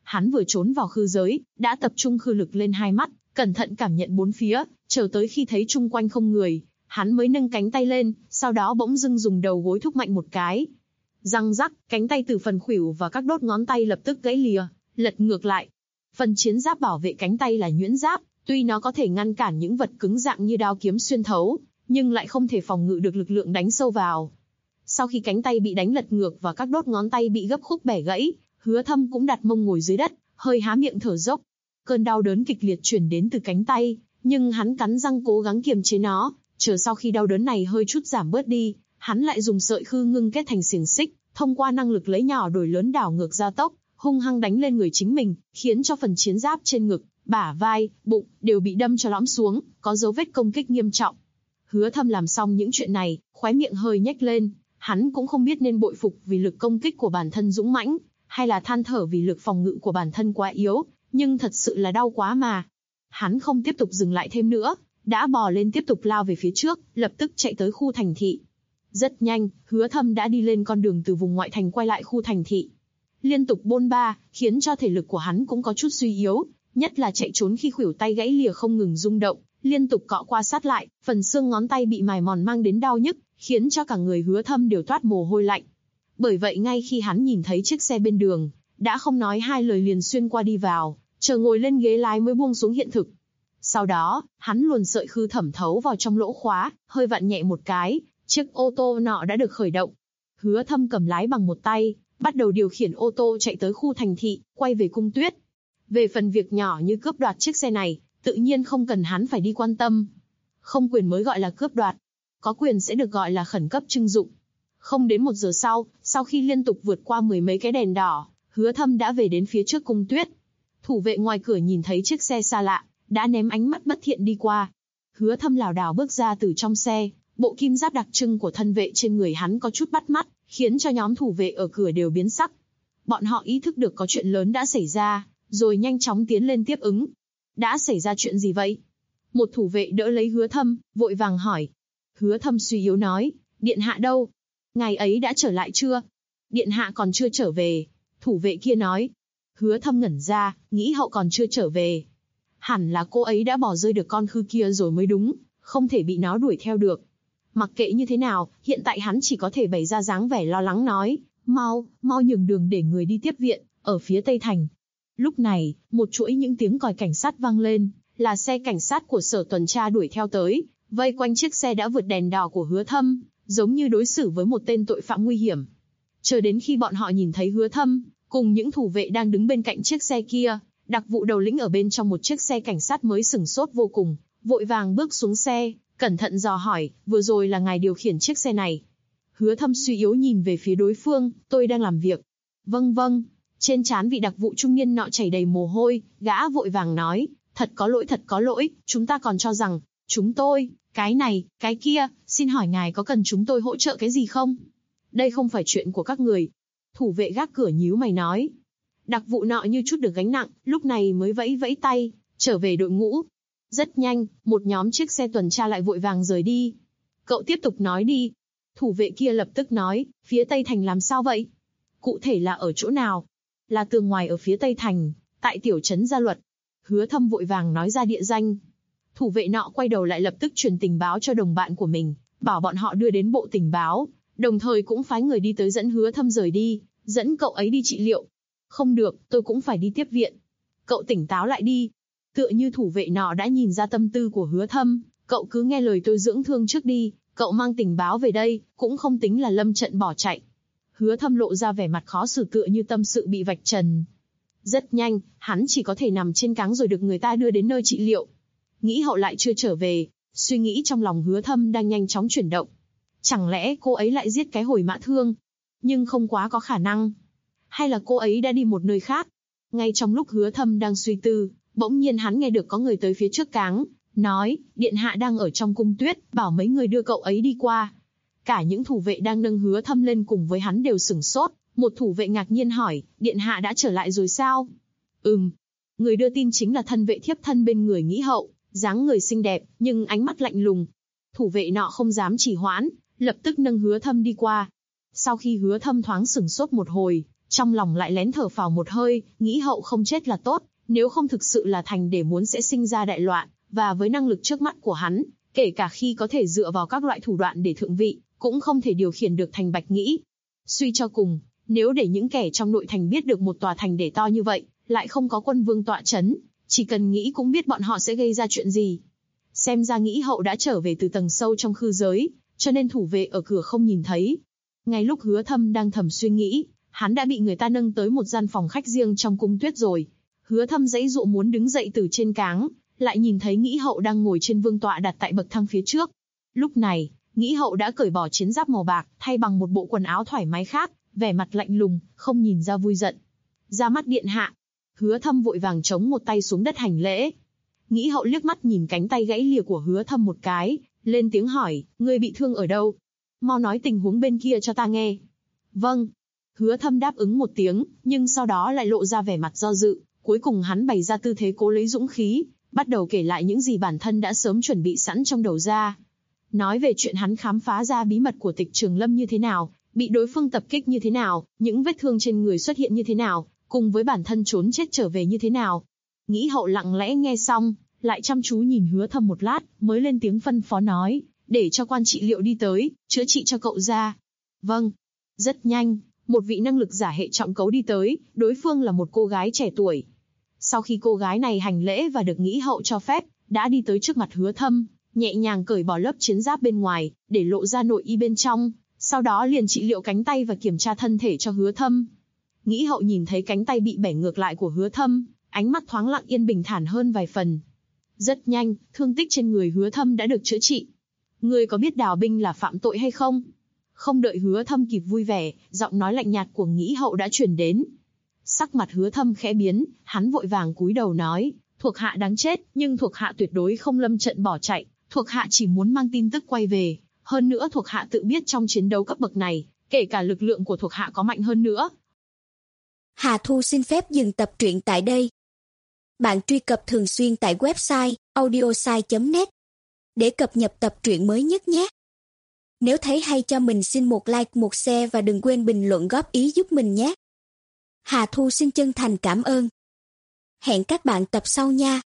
Hắn vừa trốn vào khư giới, đã tập trung khư lực lên hai mắt, cẩn thận cảm nhận bốn phía, chờ tới khi thấy chung quanh không người, hắn mới nâng cánh tay lên, sau đó bỗng dưng dùng đầu gối thúc mạnh một cái. Răng rắc, cánh tay từ phần khuỷu và các đốt ngón tay lập tức gãy lìa, lật ngược lại. Phần chiến giáp bảo vệ cánh tay là nhuyễn giáp, tuy nó có thể ngăn cản những vật cứng dạng như đao kiếm xuyên thấu, nhưng lại không thể phòng ngự được lực lượng đánh sâu vào. Sau khi cánh tay bị đánh lật ngược và các đốt ngón tay bị gấp khúc bẻ gãy, Hứa Thâm cũng đặt mông ngồi dưới đất, hơi há miệng thở dốc. Cơn đau đớn kịch liệt truyền đến từ cánh tay, nhưng hắn cắn răng cố gắng kiềm chế nó, chờ sau khi đau đớn này hơi chút giảm bớt đi, hắn lại dùng sợi khư ngưng kết thành xiềng xích, thông qua năng lực lấy nhỏ đổi lớn đảo ngược gia tốc, hung hăng đánh lên người chính mình, khiến cho phần chiến giáp trên ngực, bả vai, bụng đều bị đâm cho lõm xuống, có dấu vết công kích nghiêm trọng. Hứa Thâm làm xong những chuyện này, khóe miệng hơi nhếch lên, hắn cũng không biết nên bội phục vì lực công kích của bản thân dũng mãnh, hay là than thở vì lực phòng ngự của bản thân quá yếu, nhưng thật sự là đau quá mà. Hắn không tiếp tục dừng lại thêm nữa, đã bò lên tiếp tục lao về phía trước, lập tức chạy tới khu thành thị. Rất nhanh, Hứa Thâm đã đi lên con đường từ vùng ngoại thành quay lại khu thành thị. Liên tục bôn ba, khiến cho thể lực của hắn cũng có chút suy yếu, nhất là chạy trốn khi khuỷu tay gãy lìa không ngừng rung động, liên tục cọ qua sát lại, phần xương ngón tay bị mài mòn mang đến đau nhức, khiến cho cả người Hứa Thâm đều toát mồ hôi lạnh. Bởi vậy ngay khi hắn nhìn thấy chiếc xe bên đường, đã không nói hai lời liền xuyên qua đi vào, chờ ngồi lên ghế lái mới buông xuống hiện thực. Sau đó, hắn luồn sợi khư thẩm thấu vào trong lỗ khóa, hơi vặn nhẹ một cái, chiếc ô tô nọ đã được khởi động. Hứa Thâm cầm lái bằng một tay, bắt đầu điều khiển ô tô chạy tới khu thành thị, quay về cung tuyết. Về phần việc nhỏ như cướp đoạt chiếc xe này, tự nhiên không cần hắn phải đi quan tâm. Không quyền mới gọi là cướp đoạt, có quyền sẽ được gọi là khẩn cấp trưng dụng. Không đến 1 giờ sau khi liên tục vượt qua 10 mấy cái đèn đỏ, Hứa Thâm đã về đến phía trước cung tuyết. Thủ vệ ngoài cửa nhìn thấy chiếc xe xa lạ, đã ném ánh mắt bất thiện đi qua. Hứa Thâm lảo đảo bước ra từ trong xe, bộ kim giáp đặc trưng của thân vệ trên người hắn có chút bắt mắt, khiến cho nhóm thủ vệ ở cửa đều biến sắc. Bọn họ ý thức được có chuyện lớn đã xảy ra, rồi nhanh chóng tiến lên tiếp ứng. Đã xảy ra chuyện gì vậy? Một thủ vệ đỡ lấy Hứa Thâm, vội vàng hỏi. Hứa Thâm suy yếu nói, điện hạ đâu? Ngài ấy đã trở lại chưa? Điện hạ còn chưa trở về. Thủ vệ kia nói. Hứa Thâm ngẩn ra, nghĩ hậu còn chưa trở về. Hẳn là cô ấy đã bỏ rơi được con khư kia rồi mới đúng, không thể bị nó đuổi theo được. Mặc kệ như thế nào, hiện tại hắn chỉ có thể bày ra dáng vẻ lo lắng nói, mau nhường đường để người đi tiếp viện, ở phía Tây Thành. Lúc này, một chuỗi những tiếng còi cảnh sát vang lên, là xe cảnh sát của sở tuần tra đuổi theo tới, vây quanh chiếc xe đã vượt đèn đỏ của Hứa Thâm, giống như đối xử với một tên tội phạm nguy hiểm. Chờ đến khi bọn họ nhìn thấy Hứa Thâm, cùng những thủ vệ đang đứng bên cạnh chiếc xe kia, đặc vụ đầu lĩnh ở bên trong một chiếc xe cảnh sát mới sửng sốt vô cùng, vội vàng bước xuống xe, cẩn thận dò hỏi, vừa rồi là ngài điều khiển chiếc xe này. Hứa Thâm suy yếu nhìn về phía đối phương, tôi đang làm việc. Vâng. Trên trán vị đặc vụ trung niên nọ chảy đầy mồ hôi, gã vội vàng nói, thật có lỗi, chúng ta còn cho rằng, chúng tôi, cái này, cái kia, xin hỏi ngài có cần chúng tôi hỗ trợ cái gì không? Đây không phải chuyện của các người. Thủ vệ gác cửa nhíu mày nói. Đặc vụ nọ như chút được gánh nặng, lúc này mới vẫy vẫy tay, trở về đội ngũ. Rất nhanh, một nhóm chiếc xe tuần tra lại vội vàng rời đi. Cậu tiếp tục nói đi. Thủ vệ kia lập tức nói, phía Tây Thành làm sao vậy? Cụ thể là ở chỗ nào? Là tường ngoài ở phía Tây Thành, tại tiểu trấn Gia Luật. Hứa Thâm vội vàng nói ra địa danh. Thủ vệ nọ quay đầu lại lập tức truyền tình báo cho đồng bạn của mình, bảo bọn họ đưa đến bộ tình báo, đồng thời cũng phái người đi tới dẫn Hứa Thâm rời đi, dẫn cậu ấy đi trị liệu. Không được, tôi cũng phải đi tiếp viện. Cậu tỉnh táo lại đi. Tựa như thủ vệ nọ đã nhìn ra tâm tư của Hứa Thâm, cậu cứ nghe lời tôi dưỡng thương trước đi, cậu mang tình báo về đây, cũng không tính là lâm trận bỏ chạy. Hứa Thâm lộ ra vẻ mặt khó xử tựa như tâm sự bị vạch trần. Rất nhanh, hắn chỉ có thể nằm trên cáng rồi được người ta đưa đến nơi trị liệu. Nghĩ hậu lại chưa trở về, suy nghĩ trong lòng Hứa Thâm đang nhanh chóng chuyển động. Chẳng lẽ cô ấy lại giết cái hồi mã thương? Nhưng không quá có khả năng. Hay là cô ấy đã đi một nơi khác? Ngay trong lúc Hứa Thâm đang suy tư, bỗng nhiên hắn nghe được có người tới phía trước cáng, nói, điện hạ đang ở trong cung tuyết, bảo mấy người đưa cậu ấy đi qua. Cả những thủ vệ đang nâng Hứa Thâm lên cùng với hắn đều sửng sốt, một thủ vệ ngạc nhiên hỏi, điện hạ đã trở lại rồi sao? Người đưa tin chính là thân vệ thiếp thân bên người Nghĩ hậu, dáng người xinh đẹp, nhưng ánh mắt lạnh lùng. Thủ vệ nọ không dám trì hoãn, lập tức nâng Hứa Thâm đi qua. Sau khi Hứa Thâm thoáng sửng sốt một hồi, Trong lòng lại lén thở phào một hơi, nghĩ hậu không chết là tốt, nếu không thực sự là thành để muốn sẽ sinh ra đại loạn, và với năng lực trước mắt của hắn, kể cả khi có thể dựa vào các loại thủ đoạn để thượng vị, cũng không thể điều khiển được thành Bạch Nghĩ. Suy cho cùng, nếu để những kẻ trong nội thành biết được một tòa thành để to như vậy, lại không có quân vương tọa chấn, chỉ cần nghĩ cũng biết bọn họ sẽ gây ra chuyện gì. Xem ra Nghĩ hậu đã trở về từ tầng sâu trong khư giới, cho nên thủ vệ ở cửa không nhìn thấy. Ngay lúc Hứa Thâm đang thầm suy nghĩ, hắn đã bị người ta nâng tới một gian phòng khách riêng trong cung tuyết rồi. Hứa Thâm giãy giụa muốn đứng dậy từ trên cáng, lại nhìn thấy Nghĩ hậu đang ngồi trên vương tọa đặt tại bậc thang phía trước. Lúc này, Nghĩ hậu đã cởi bỏ chiến giáp màu bạc, thay bằng một bộ quần áo thoải mái khác, vẻ mặt lạnh lùng, không nhìn ra vui giận. Ra mắt điện hạ. Hứa Thâm vội vàng chống một tay xuống đất hành lễ. Nghĩ hậu liếc mắt nhìn cánh tay gãy lìa của Hứa Thâm một cái, lên tiếng hỏi, ngươi bị thương ở đâu? Mau nói tình huống bên kia cho ta nghe. Vâng. Hứa Thâm đáp ứng một tiếng, nhưng sau đó lại lộ ra vẻ mặt do dự, cuối cùng hắn bày ra tư thế cố lấy dũng khí, bắt đầu kể lại những gì bản thân đã sớm chuẩn bị sẵn trong đầu ra. Nói về chuyện hắn khám phá ra bí mật của Tịch Trường Lâm như thế nào, bị đối phương tập kích như thế nào, những vết thương trên người xuất hiện như thế nào, cùng với bản thân trốn chết trở về như thế nào. Nghĩ hậu lặng lẽ nghe xong, lại chăm chú nhìn Hứa Thâm một lát, mới lên tiếng phân phó nói, để cho quan trị liệu đi tới, chữa trị cho cậu ra. Vâng. Rất nhanh, một vị năng lực giả hệ trọng cấu đi tới, đối phương là một cô gái trẻ tuổi. Sau khi cô gái này hành lễ và được Nghĩ hậu cho phép, đã đi tới trước mặt Hứa Thâm, nhẹ nhàng cởi bỏ lớp chiến giáp bên ngoài, để lộ ra nội y bên trong, sau đó liền trị liệu cánh tay và kiểm tra thân thể cho Hứa Thâm. Nghĩ hậu nhìn thấy cánh tay bị bẻ ngược lại của Hứa Thâm, ánh mắt thoáng lặng yên bình thản hơn vài phần. Rất nhanh, thương tích trên người Hứa Thâm đã được chữa trị. Ngươi có biết đào binh là phạm tội hay không? Không đợi Hứa Thâm kịp vui vẻ, giọng nói lạnh nhạt của Nghĩ hậu đã truyền đến. Sắc mặt Hứa Thâm khẽ biến, hắn vội vàng cúi đầu nói, thuộc hạ đáng chết, nhưng thuộc hạ tuyệt đối không lâm trận bỏ chạy, thuộc hạ chỉ muốn mang tin tức quay về. Hơn nữa thuộc hạ tự biết trong chiến đấu cấp bậc này, kể cả lực lượng của thuộc hạ có mạnh hơn nữa. Hà Thu xin phép dừng tập truyện tại đây. Bạn truy cập thường xuyên tại website audiosai.net để cập nhật tập truyện mới nhất nhé. Nếu thấy hay cho mình xin một like, một share và đừng quên bình luận góp ý giúp mình nhé. Hà Thu xin chân thành cảm ơn. Hẹn các bạn tập sau nha.